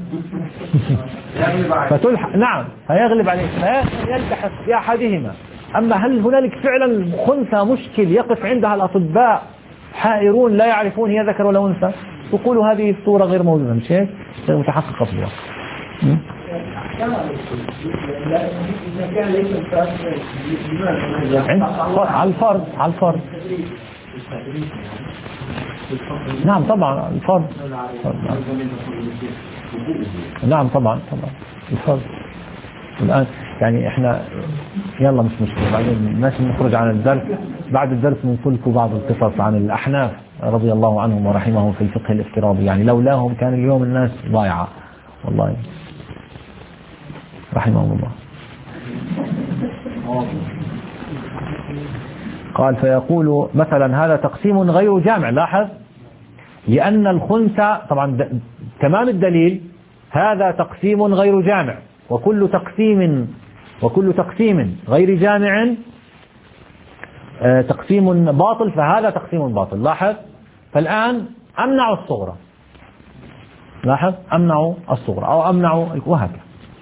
فتلحق، نعم، فيغلب عليه، فيلتحق بأحدهما. أما هل هنالك فعلا خنثى مشكل يقف عندها الأطباء حائرون لا يعرفون هي ذكر ولا أنثى؟ يقولوا هذه الصورة غير موجودة، مش هيك؟ غير متحققة في الواقع. على الفرض، على الفرض. نعم طبعا الفرض. نعم طبعا طبعا الفرض. الآن يعني احنا يلا مش مشكلة، بعدين ماشي نخرج عن الدرس، بعد الدرس نقول لكم بعض القصص عن الأحناف رضي الله عنهم ورحمهم في الفقه الافتراضي، يعني لولاهم كان اليوم الناس ضايعة والله، رحمهم الله. قال فيقول مثلا هذا تقسيم غير جامع، لاحظ، لأن الخنثى طبعا تمام الدليل هذا تقسيم غير جامع، وكل تقسيم وكل تقسيم غير جامع تقسيم باطل، فهذا تقسيم باطل. لاحظ، فالآن أمنع الصغرى، لاحظ أمنع الصغرى أو أمنع وهكذا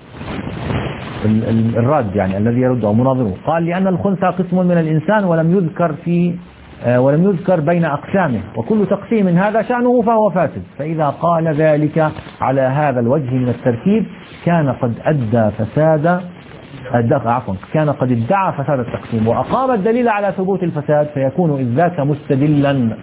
الرد يعني الذي يرد أو مناظره. قال لأن الخنثى قسم من الإنسان ولم يذكر في ولم يذكر بين أقسامه، وكل تقسيم هذا شأنه فهو فاسد، فإذا قال ذلك على هذا الوجه من الترتيب كان قد أدى فساد عفوا كان قد ادعى فساد التقسيم وأقام الدليل على ثبوت الفساد فيكون إذ ذاك مستدلا،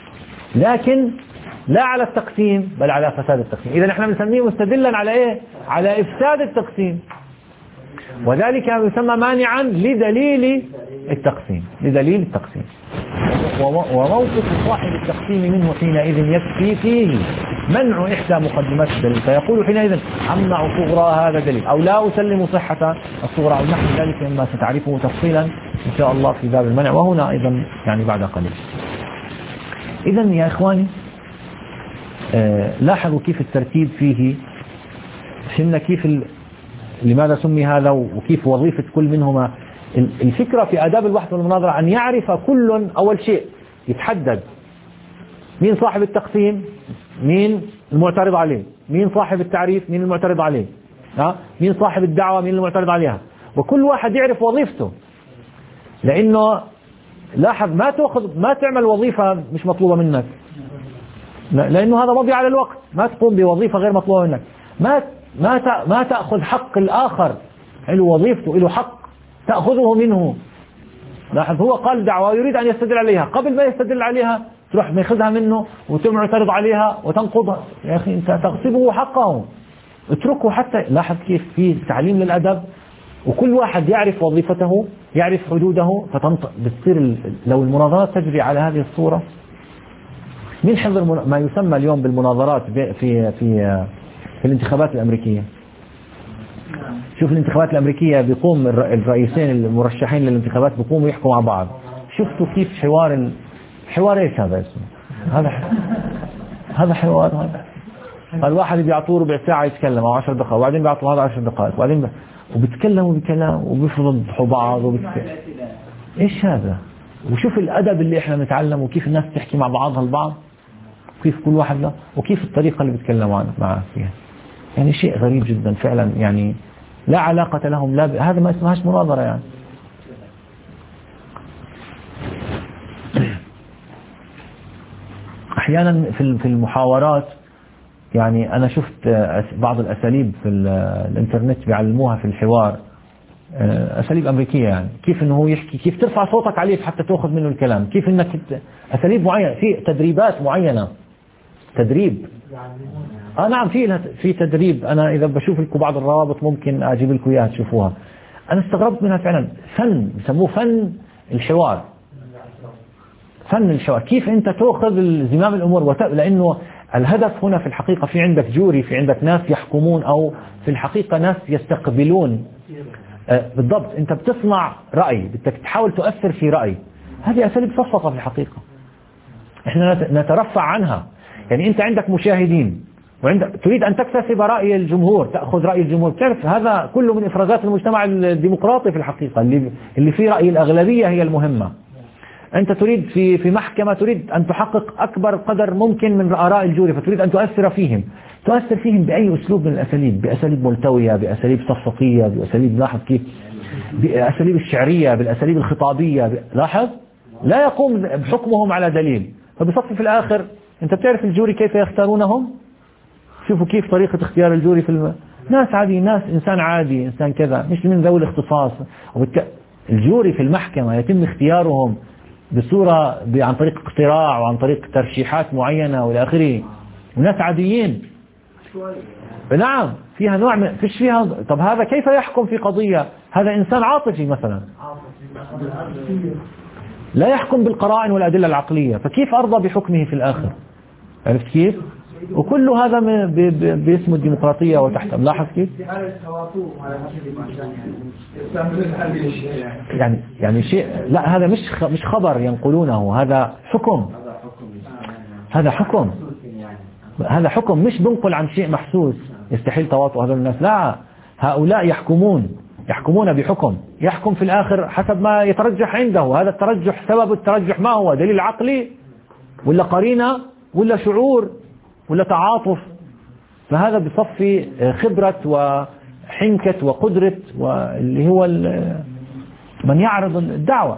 لكن لا على التقسيم بل على فساد التقسيم. إذا نحن بنسميه مستدلا على إيه؟ على إفساد التقسيم، وذلك يسمى مانعا لدليل التقسيم لدليل التقسيم وموقف صاحب التقسيم منه حينئذ يكفي فيه منع إحدى مقدمات الدليل، فيقول حينئذ أمنع صغرى هذا دليل أو لا أسلم صحة الصغرى أو نحو ذلك مما ستعرفه تفصيلا إن شاء الله في باب المنع، وهنا أيضا يعني بعد قليل. إذا يا إخواني آه لاحظوا كيف الترتيب فيه، فهمنا كيف ال... لماذا سمي هذا وكيف وظيفة كل منهما. الفكرة في آداب البحث والمناظرة أن يعرف كل أول شيء يتحدد مين صاحب التقسيم، مين المعترض عليه، مين صاحب التعريف، مين المعترض عليه، ها؟ مين صاحب الدعوة، مين المعترض عليها، وكل واحد يعرف وظيفته. لأنه لاحظ ما تأخذ ما تعمل وظيفة مش مطلوبة منك، لأنه هذا مضيع على الوقت، ما تقوم بوظيفة غير مطلوبة منك، ما ما ما تأخذ حق الآخر، له وظيفته له حق تأخذه منه. لاحظ هو قال دعوة يريد أن يستدل عليها، قبل ما يستدل عليها تروح ماخذها منه وتعترض عليها وتنقضها. يا أخي أنت تغصبه حقه، اتركه حتى. لاحظ كيف في تعليم للأدب وكل واحد يعرف وظيفته يعرف حدوده، فتنطق بتصير. لو المناظرات تجري على هذه الصورة، من حضر ما يسمى اليوم بالمناظرات في في في, في الانتخابات الأمريكية. شوف الانتخابات الأمريكية بيقوم الرئيسين المرشحين للانتخابات بيقوموا يحكوا مع بعض. شفتوا كيف حوار ال... حوار ايش هذا اسمه؟ هذا هذا حوار. هذا الواحد بيعطوه ربع ساعة يتكلم أو عشر دقائق، وبعدين بيعطوه هذا عشر دقائق، وبعدين ب... وبيتكلموا بكلام وبيفضحوا بعض وبيتكلم. ايش هذا؟ وشوف الأدب اللي احنا نتعلمه وكيف الناس تحكي مع بعضها البعض، وكيف كل واحد له، وكيف الطريقة اللي بيتكلموا معه فيها. يعني شيء غريب جدا فعلا، يعني لا علاقة لهم لا ب... هذا ما اسمهاش مناظرة يعني. أحيانا في في المحاورات، يعني أنا شفت بعض الأساليب في الإنترنت بيعلموها في الحوار، أساليب أمريكية، يعني كيف إنه هو يحكي، كيف ترفع صوتك عليه حتى تأخذ منه الكلام، كيف إنك أساليب معينة، في تدريبات معينة، تدريب. آه نعم في في تدريب. أنا إذا بشوف لكم بعض الروابط ممكن أجيب لكم إياها تشوفوها. أنا استغربت منها فعلا. فن بسموه فن الحوار، فن الحوار، كيف أنت تأخذ زمام الأمور وت... لأنه الهدف هنا في الحقيقة في عندك جوري، في عندك ناس يحكمون، أو في الحقيقة ناس يستقبلون. آه بالضبط، أنت بتصنع رأي، بدك تحاول تؤثر في رأي. هذه أساليب صفقة في الحقيقة إحنا نترفع عنها. يعني أنت عندك مشاهدين وعندك تريد أن تكتسب رأي الجمهور، تأخذ رأي الجمهور، تعرف هذا كله من إفرازات المجتمع الديمقراطي في الحقيقة، اللي اللي فيه رأي الأغلبية هي المهمة. أنت تريد في في محكمة تريد أن تحقق أكبر قدر ممكن من آراء الجوري، فتريد أن تؤثر فيهم، تؤثر فيهم بأي أسلوب من الأساليب، بأساليب ملتوية، بأساليب صفقية، بأساليب، لاحظ كيف، بأساليب الشعرية، بالأساليب الخطابية، لاحظ لا يقوم بحكمهم على دليل. فبصف في الآخر أنت بتعرف الجوري كيف يختارونهم؟ شوفوا كيف طريقة اختيار الجوري في الم... ناس عادي، ناس إنسان عادي، إنسان كذا، مش من ذوي الاختصاص. وبالك... الجوري في المحكمة يتم اختيارهم بصورة ب... عن طريق اقتراع وعن طريق ترشيحات معينة والى آخره، وناس عاديين. نعم فيها نوع من... فيش فيها. طب هذا كيف يحكم في قضية؟ هذا إنسان عاطفي مثلا، لا يحكم بالقرائن والأدلة العقلية، فكيف أرضى بحكمه في الآخر؟ عرفت كيف؟ وكل هذا باسم الديمقراطية وتحت. لاحظ كيف؟ يعني يعني شيء، لا هذا مش مش خبر ينقلونه، هذا حكم، هذا حكم، هذا حكم، مش بنقل عن شيء محسوس يستحيل تواطؤ هذول الناس. لا، هؤلاء يحكمون يحكمون بحكم، يحكم في الآخر حسب ما يترجح عنده. هذا الترجح، سبب الترجح ما هو؟ دليل عقلي ولا قرينة ولا شعور ولا تعاطف؟ فهذا بصفي خبرة وحنكة وقدرة، واللي هو من يعرض الدعوة.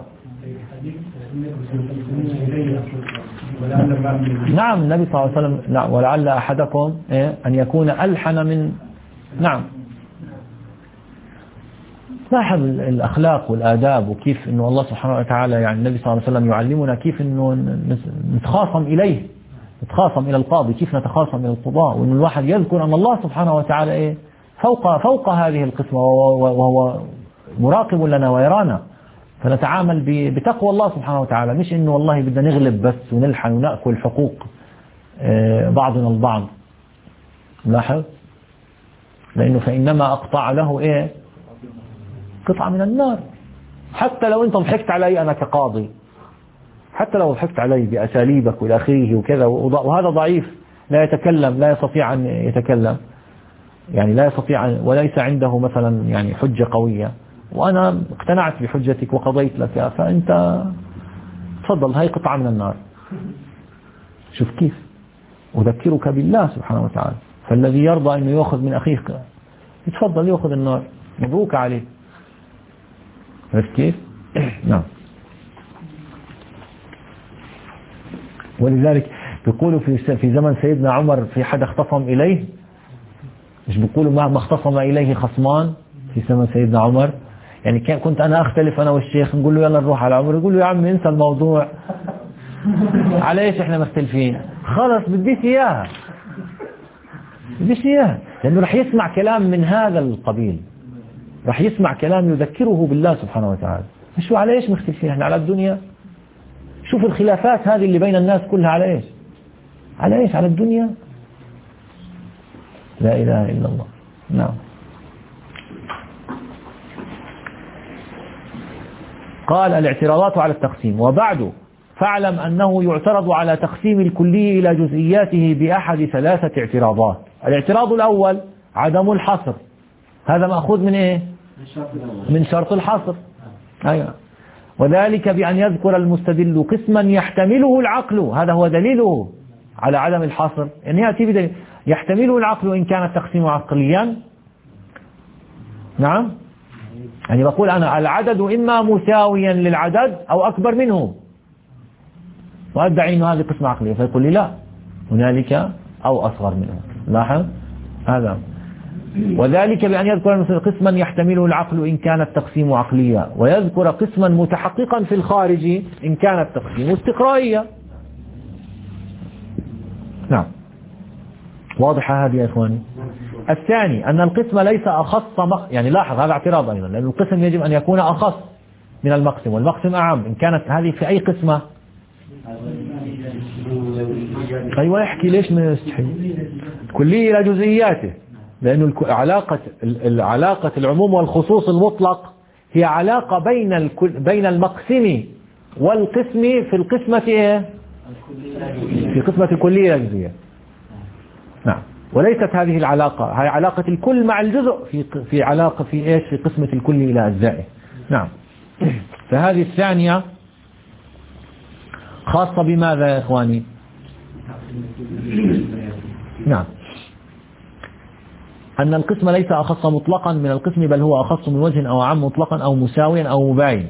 نعم النبي صلى الله عليه وسلم، نعم، ولعل أحدكم أن يكون ألحن من، نعم. لاحظ الأخلاق والآداب وكيف أنه الله سبحانه وتعالى يعني النبي صلى الله عليه وسلم يعلمنا كيف أنه نتخاصم إليه، نتخاصم إلى القاضي، كيف نتخاصم إلى القضاء، وأن الواحد يذكر أن الله سبحانه وتعالى إيه فوق فوق هذه القسمة وهو مراقب لنا ويرانا، فنتعامل بتقوى الله سبحانه وتعالى، مش إنه والله بدنا نغلب بس ونلحن ونأكل حقوق بعضنا البعض. لاحظ، لأنه فإنما أقطع له إيه قطعة من النار. حتى لو أنت ضحكت علي أنا كقاضي، حتى لو ضحكت علي بأساليبك وإلى آخره وكذا، وهذا ضعيف لا يتكلم، لا يستطيع أن يتكلم، يعني لا يستطيع وليس عنده مثلا يعني حجة قوية، وأنا اقتنعت بحجتك وقضيت لك، فأنت تفضل هاي قطعة من النار. شوف كيف أذكرك بالله سبحانه وتعالى، فالذي يرضى أنه يأخذ من أخيه يتفضل يأخذ النار، مبروك عليه. عرفت كيف؟ نعم. ولذلك بيقولوا في في زمن سيدنا عمر في حدا اختصم إليه، مش بيقولوا ما اختصم إليه خصمان في زمن سيدنا عمر، يعني كان كنت أنا أختلف أنا والشيخ نقول له يلا نروح على عمر، يقول له يا عم انسى الموضوع، على ايش احنا مختلفين، خلص بديش إياها بديش إياها، لأنه رح يسمع كلام من هذا القبيل، رح يسمع كلام يذكره بالله سبحانه وتعالى. شو على ايش مختلفين احنا على الدنيا؟ شوف الخلافات هذه اللي بين الناس كلها على ايش؟ على ايش؟ على الدنيا. لا إله إلا الله. نعم. قال الاعتراضات على التقسيم. وبعد فاعلم أنه يعترض على تقسيم الكلي إلى جزئياته بأحد ثلاثة اعتراضات. الاعتراض الأول عدم الحصر، هذا مأخوذ من إيه؟ من شرط الحصر. أيوة. وذلك بأن يذكر المستدل قسما يحتمله العقل، هذا هو دليله على عدم الحصر، يعني يأتي بدليل يحتمله العقل إن كان التقسيم عقليا. نعم، يعني بقول أنا العدد إما مساويا للعدد أو أكبر منه، وأدعي أنه هذه قسمة عقلية، فيقول لي لا، هنالك أو أصغر منه. لاحظ هذا. وذلك بأن يذكر المستدل قسما يحتمله العقل إن كان التقسيم عقليا، ويذكر قسما متحققا في الخارج إن كان التقسيم استقرائيا. نعم، واضحة هذه يا إخواني. الثاني أن القسم ليس أخص مق... يعني لاحظ هذا اعتراض أيضا، لأن القسم يجب أن يكون أخص من المقسم، والمقسم أعم. إن كانت هذه في أي قسمة؟ أيوة، يحكي ليش ما يستحي كلية إلى جزئياته، لأن علاقة العلاقة العموم والخصوص المطلق هي علاقة بين الكل... بين المقسم والقسم في القسمة إيه؟ في قسمة الكلية إلى جزئيات. نعم، وليست هذه العلاقة، هي علاقة الكل مع الجزء في في علاقة في ايش؟ في قسمة الكل إلى أجزائه. نعم. فهذه الثانية خاصة بماذا يا إخواني؟ نعم، أن القسم ليس أخص مطلقا من القسم، بل هو أخص من وجه أو عام مطلقا أو مساويا أو مباين.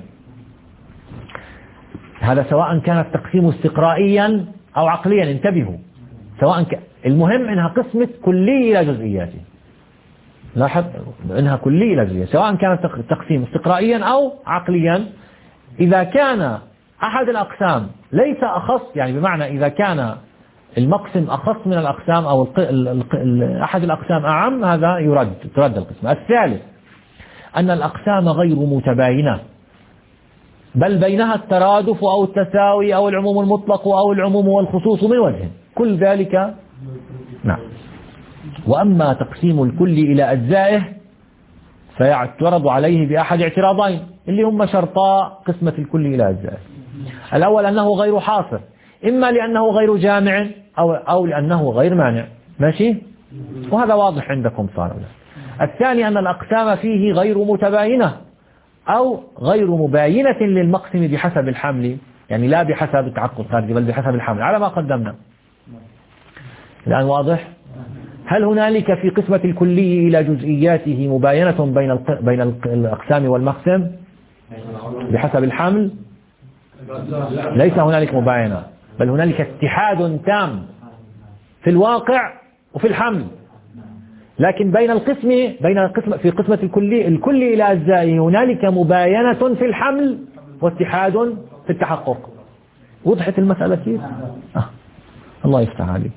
هذا سواء كان التقسيم استقرائيا أو عقليا، انتبهوا، سواء كان، المهم إنها قسمة كلية إلى جزئياته. لاحظ إنها كلية إلى جزئياته، سواء كان التقسيم استقرائيا أو عقليا. إذا كان أحد الأقسام ليس أخص، يعني بمعنى إذا كان المقسم أخص من الأقسام أو أحد الأقسام أعم، هذا يرد ترد القسم. الثالث أن الأقسام غير متباينة، بل بينها الترادف أو التساوي أو العموم المطلق أو العموم والخصوص من وجه، كل ذلك. نعم. وأما تقسيم الكل إلى أجزائه فيعترض عليه بأحد اعتراضين اللي هم شرطا قسمة الكل إلى أجزائه. الأول أنه غير حاصر، إما لأنه غير جامع أو, أو لأنه غير مانع. ماشي، وهذا واضح عندكم صار. الثاني أن الأقسام فيه غير متباينة أو غير مباينة للمقسم بحسب الحمل، يعني لا بحسب التعقد الخارجي بل بحسب الحمل على ما قدمنا الآن. واضح؟ هل هنالك في قسمة الكلي إلى جزئياته مباينة بين بين الأقسام والمقسم بحسب الحمل؟ ليس هنالك مباينة، بل هنالك اتحاد تام في الواقع وفي الحمل، لكن بين القسم بين القسم في قسمة الكلي الكلي إلى أجزائه هنالك مباينة في الحمل واتحاد في التحقق. وضحت المسألة كيف؟ آه. الله يفتح عليك.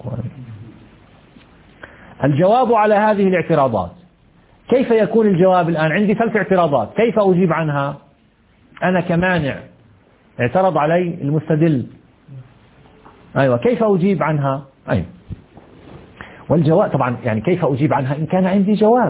الجواب على هذه الاعتراضات. كيف يكون الجواب الآن؟ عندي ثلاث اعتراضات، كيف أجيب عنها؟ أنا كمانع اعترض علي المستدل، أيوة، كيف أجيب عنها؟ أيوة. والجواب طبعا يعني كيف أجيب عنها إن كان عندي جواب.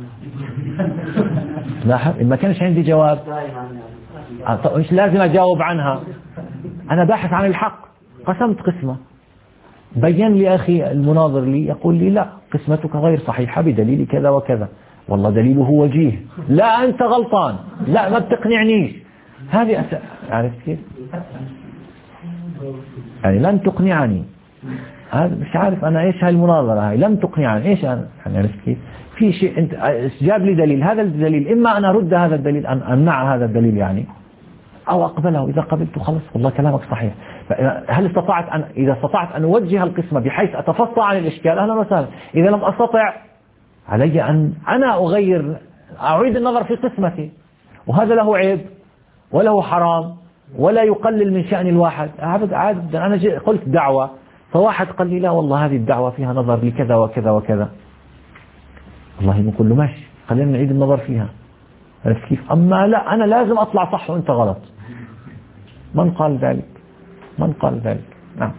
لاحظ إن ما كانش عندي جواب طب مش لازم أجاوب عنها. أنا باحث عن الحق، قسمت قسمة، بين لي أخي المناظر لي يقول لي لا قسمتك غير صحيحة بدليل كذا وكذا، والله دليله وجيه، لا أنت غلطان، لا ما بتقنعنيش. هذه أس... عرفت كيف؟ يعني لن تقنعني، هذا مش عارف أنا إيش هاي المناظرة هاي، لم تقنعني إيش أنا يعني، عرفت كيف؟ في شيء أنت جاب لي دليل، هذا الدليل إما أن أرد هذا الدليل، أن أمنع هذا الدليل يعني، أو أقبله. إذا قبلته خلص والله كلامك صحيح. هل استطعت أن إذا استطعت أن أوجه القسمة بحيث أتفصى عن الإشكال أهلا وسهلا. إذا لم أستطع علي أن أنا أغير أعيد النظر في قسمتي، وهذا له عيب وله حرام ولا يقلل من شأن الواحد. عاد عاد أنا قلت دعوة، فواحد قال لي لا والله هذه الدعوة فيها نظر لكذا وكذا وكذا، والله نقول له ماشي خلينا نعيد النظر فيها. عرفت كيف؟ أما لا أنا لازم أطلع صح وأنت غلط. من قال ذلك؟ من قال ذلك؟ نعم.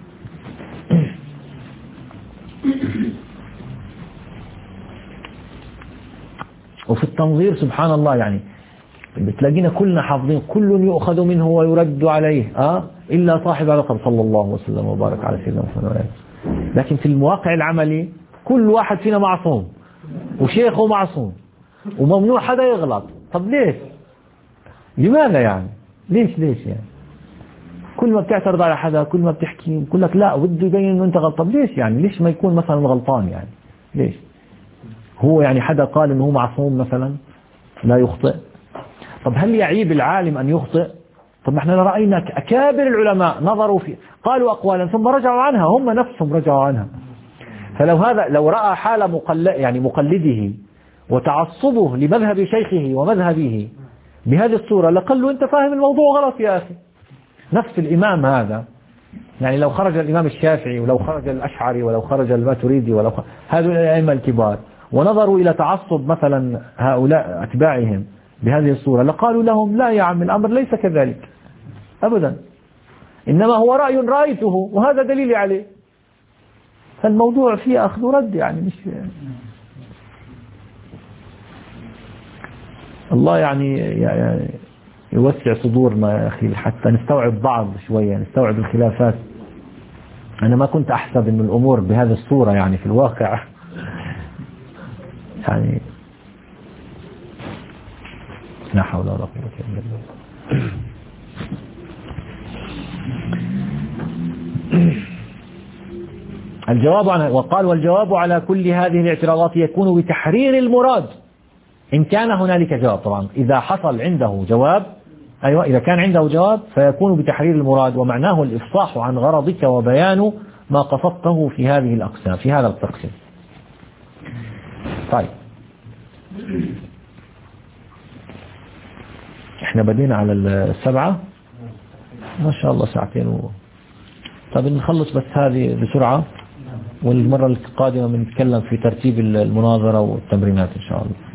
وفي التنظير سبحان الله يعني بتلاقينا كلنا حافظين كل يؤخذ منه ويرد عليه آه إلا صاحب العقد صلى الله وسلم وبارك على سيدنا محمد. لكن في المواقع العملي كل واحد فينا معصوم وشيخه معصوم وممنوع حدا يغلط. طب ليش؟ لماذا يعني؟ ليش ليش يعني؟ كل ما بتعترض على حدا كل ما بتحكي كل لك لا بده يبين انه انت غلط. طب ليش يعني؟ ليش ما يكون مثلا غلطان يعني؟ ليش؟ هو يعني حدا قال انه هو معصوم مثلا لا يخطئ؟ طب هل يعيب العالم ان يخطئ؟ طب احنا رأينا اكابر العلماء نظروا في قالوا اقوالا ثم رجعوا عنها، هم نفسهم رجعوا عنها. فلو هذا لو رأى حال مقلد يعني مقلده وتعصبه لمذهب شيخه ومذهبه بهذه الصورة لقال له أنت فاهم الموضوع غلط يا أخي. نفس الإمام هذا يعني لو خرج الإمام الشافعي ولو خرج الأشعري ولو خرج الماتريدي ولو خرج هذول الأئمة الكبار ونظروا إلى تعصب مثلا هؤلاء أتباعهم بهذه الصورة لقالوا لهم لا يا عم الأمر ليس كذلك أبدا، إنما هو رأي رأيته وهذا دليل عليه. فالموضوع فيه أخذ ورد يعني مش الله يعني, يعني يوسع صدورنا يا أخي حتى نستوعب بعض شوية، نستوعب الخلافات. أنا ما كنت أحسب أن الأمور بهذه الصورة يعني في الواقع يعني لا حول ولا قوة إلا بالله. الجواب عن وقال والجواب على كل هذه الاعتراضات يكون بتحرير المراد إن كان هنالك جواب. طبعا إذا حصل عنده جواب أيوة إذا كان عنده جواب فيكون بتحرير المراد ومعناه الإفصاح عن غرضك وبيان ما قصدته في هذه الأقسام في هذا التقسيم. طيب احنا بدينا على السبعة ما شاء الله ساعتين و... طيب نخلص بس هذه بسرعة والمرة القادمة بنتكلم في ترتيب المناظرة والتمرينات إن شاء الله.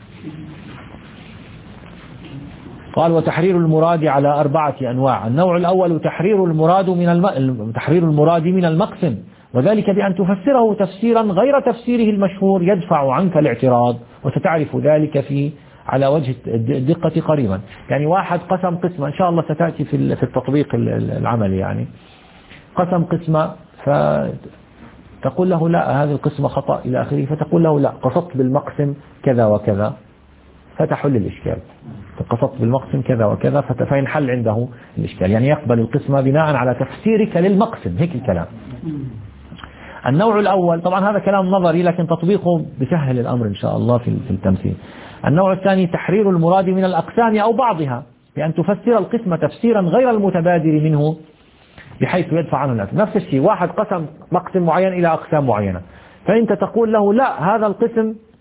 قال وتحرير المراد على أربعة أنواع. النوع الأول تحرير المراد من الم... تحرير المراد من المقسم، وذلك بأن تفسره تفسيرا غير تفسيره المشهور يدفع عنك الاعتراض، وستعرف ذلك في على وجه الدقة قريبا. يعني واحد قسم قسمة إن شاء الله ستأتي في في التطبيق العملي، يعني قسم قسمة فتقول له لا هذه القسمة خطأ إلى آخره، فتقول له لا قصدت بالمقسم كذا وكذا فتحل الإشكال، قصدت بالمقسم كذا وكذا فينحل عنده الإشكال. يعني يقبل القسمة بناء على تفسيرك للمقسم، هيك الكلام. النوع الأول طبعا هذا كلام نظري لكن تطبيقه بسهل الأمر إن شاء الله في التمثيل. النوع الثاني تحرير المراد من الأقسام أو بعضها بأن تفسر القسمة تفسيرا غير المتبادر منه بحيث يدفع عنه الأثم. نفس الشيء واحد قسم مقسم معين إلى أقسام معينة، فأنت تقول له لا هذا القسم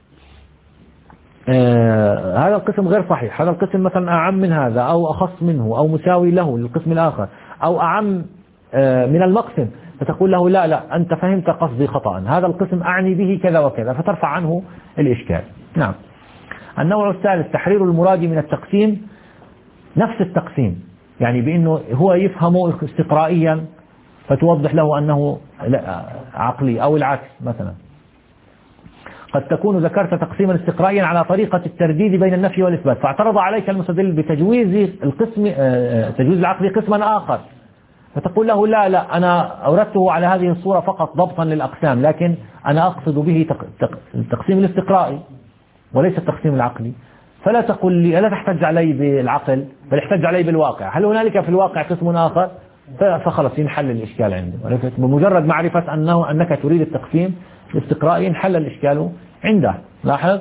آه هذا القسم غير صحيح، هذا القسم مثلا أعم من هذا أو أخص منه أو مساوي له للقسم الآخر أو أعم آه من المقسم، فتقول له لا لا أنت فهمت قصدي خطأ، هذا القسم أعني به كذا وكذا، فترفع عنه الإشكال. نعم. النوع الثالث تحرير المراد من التقسيم نفس التقسيم، يعني بأنه هو يفهمه استقرائيا فتوضح له أنه عقلي أو العكس. مثلا قد تكون ذكرت تقسيما استقرائيا على طريقة الترديد بين النفي والإثبات، فاعترض عليك المستدل بتجويز القسم تجويز العقل قسما آخر، فتقول له لا لا أنا أوردته على هذه الصورة فقط ضبطا للأقسام، لكن أنا أقصد به التقسيم الاستقرائي وليس التقسيم العقلي، فلا تقول لي لا تحتج علي بالعقل بل احتج علي بالواقع، هل هنالك في الواقع قسم آخر؟ فخلص ينحل الإشكال عنده، بمجرد معرفة أنه أنك تريد التقسيم الاستقرائي ينحل الإشكال عنده. لاحظ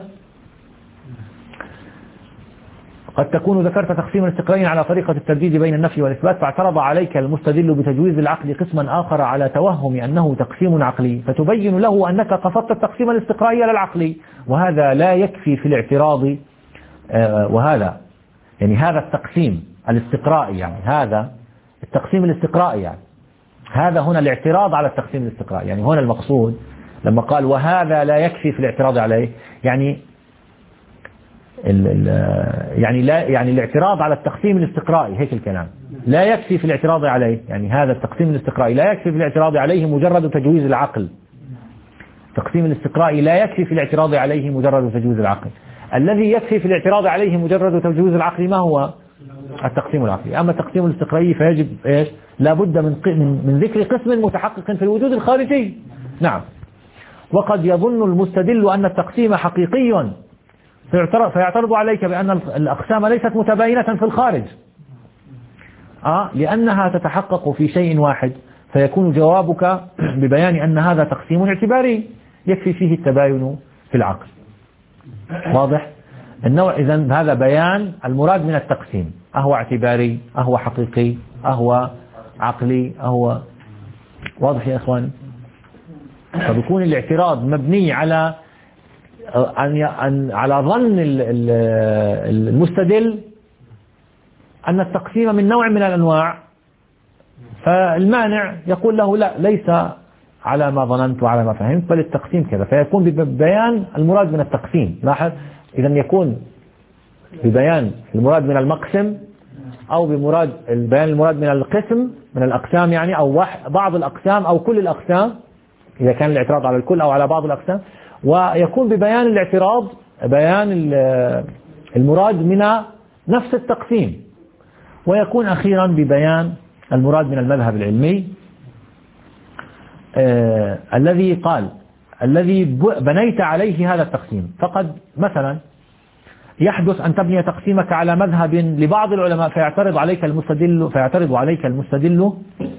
قد تكون ذكرت تقسيما استقرائيا على طريقة الترديد بين النفي والإثبات، فاعترض عليك المستدل بتجويز العقل قسما آخر على توهم أنه تقسيم عقلي، فتبين له أنك قصدت التقسيم الاستقرائي على العقلي، وهذا لا يكفي في الاعتراض. آه وهذا يعني هذا التقسيم الاستقرائي، يعني هذا التقسيم الاستقرائي، يعني هذا هنا الاعتراض على التقسيم الاستقرائي، يعني هنا المقصود لما قال وهذا لا يكفي في الاعتراض عليه، يعني ال ال يعني لا يعني الاعتراض على التقسيم الاستقرائي، هيك الكلام، لا يكفي في الاعتراض عليه، يعني هذا التقسيم الاستقرائي لا يكفي في الاعتراض عليه مجرد تجويز العقل. التقسيم الاستقرائي لا يكفي في الاعتراض عليه مجرد تجويز العقل، الذي يكفي في الاعتراض عليه مجرد تجويز العقل ما هو؟ التقسيم العقلي. أما التقسيم الاستقرائي فيجب إيش؟ لابد من من ذكر قسم متحقق في الوجود الخارجي. نعم. وقد يظن المستدل أن التقسيم حقيقي فيعترض عليك بأن الأقسام ليست متباينة في الخارج، آه لأنها تتحقق في شيء واحد، فيكون جوابك ببيان أن هذا تقسيم اعتباري يكفي فيه التباين في العقل. واضح؟ النوع إذن هذا بيان المراد من التقسيم، أهو اعتباري، أهو حقيقي، أهو عقلي، أهو واضح يا إخوان؟ فبيكون الاعتراض مبني على أن على ظن المستدل أن التقسيم من نوع من الأنواع، فالمانع يقول له لا ليس على ما ظننت وعلى ما فهمت بل التقسيم كذا، فيكون ببيان المراد من التقسيم. لاحظ إذن يكون ببيان المراد من المقسم أو بمراد البيان المراد من القسم من الأقسام، يعني أو بعض الأقسام أو كل الأقسام إذا كان الاعتراض على الكل أو على بعض الأقسام، ويكون ببيان الاعتراض بيان المراد من نفس التقسيم، ويكون أخيرا ببيان المراد من المذهب العلمي آه الذي قال الذي بنيت عليه هذا التقسيم. فقد مثلا يحدث أن تبني تقسيمك على مذهب لبعض العلماء فيعترض عليك المستدل فيعترض عليك المستدل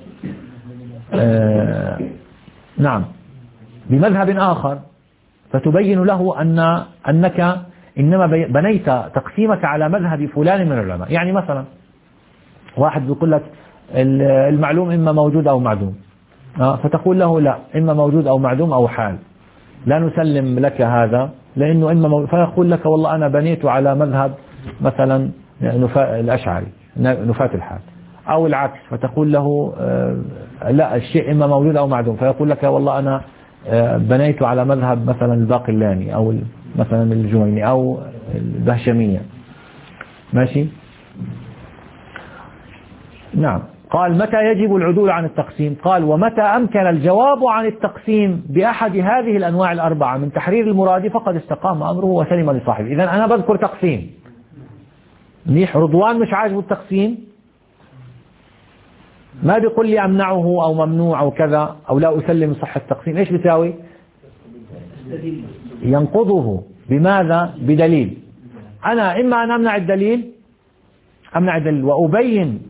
آه نعم بمذهب آخر، فتبين له أن أنك إنما بنيت تقسيمك على مذهب فلان من العلماء. يعني مثلا واحد بيقول لك المعلوم إما موجود أو معدوم، فتقول له لا إما موجود أو معدوم أو حال، لا نسلم لك هذا لأنه إما موجود، فيقول لك والله أنا بنيت على مذهب مثلا الأشعري نفاة الحال، أو العكس، فتقول له لا الشيء إما موجود أو معدوم، فيقول لك والله أنا بنيت على مذهب مثلا الباقلاني أو مثلا الجويني أو البهشمية. ماشي؟ نعم. قال متى يجب العدول عن التقسيم؟ قال ومتى أمكن الجواب عن التقسيم بأحد هذه الأنواع الأربعة من تحرير المراد فقد استقام أمره وسلم لصاحبه. إذن أنا بذكر تقسيم منيح، رضوان مش عاجبه التقسيم، ما بيقول لي أمنعه أو ممنوع أو كذا أو لا أسلم صحة التقسيم، إيش بتساوي؟ ينقضه بماذا؟ بدليل. أنا إما أن أمنع الدليل أمنع الدليل وأبين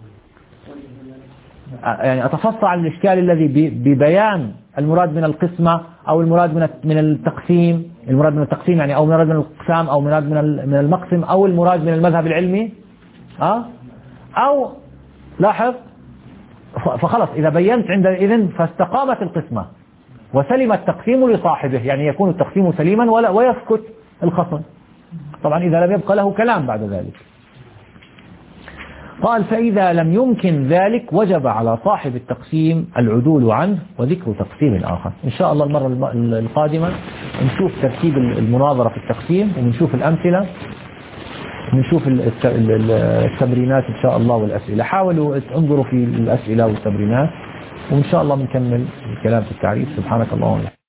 يعني أتفصل عن الإشكال الذي ببيان المراد من القسمة أو المراد من من التقسيم، المراد من التقسيم يعني أو المراد من الأقسام أو المراد من من المقسم أو المراد من المذهب العلمي، أه أو لاحظ فخلص إذا بينت عندئذ فاستقامت القسمة وسلم التقسيم لصاحبه، يعني يكون التقسيم سليما ولا ويسكت الخصم. طبعا إذا لم يبقى له كلام بعد ذلك. قال فإذا لم يمكن ذلك وجب على صاحب التقسيم العدول عنه وذكر تقسيم آخر. إن شاء الله المرة القادمة نشوف ترتيب المناظرة في التقسيم، ونشوف الأمثلة، ونشوف التمرينات إن شاء الله والأسئلة. حاولوا انظروا في الأسئلة والتمرينات، وإن شاء الله بنكمل الكلام في التعريف. سبحانك اللهم وبحمدك.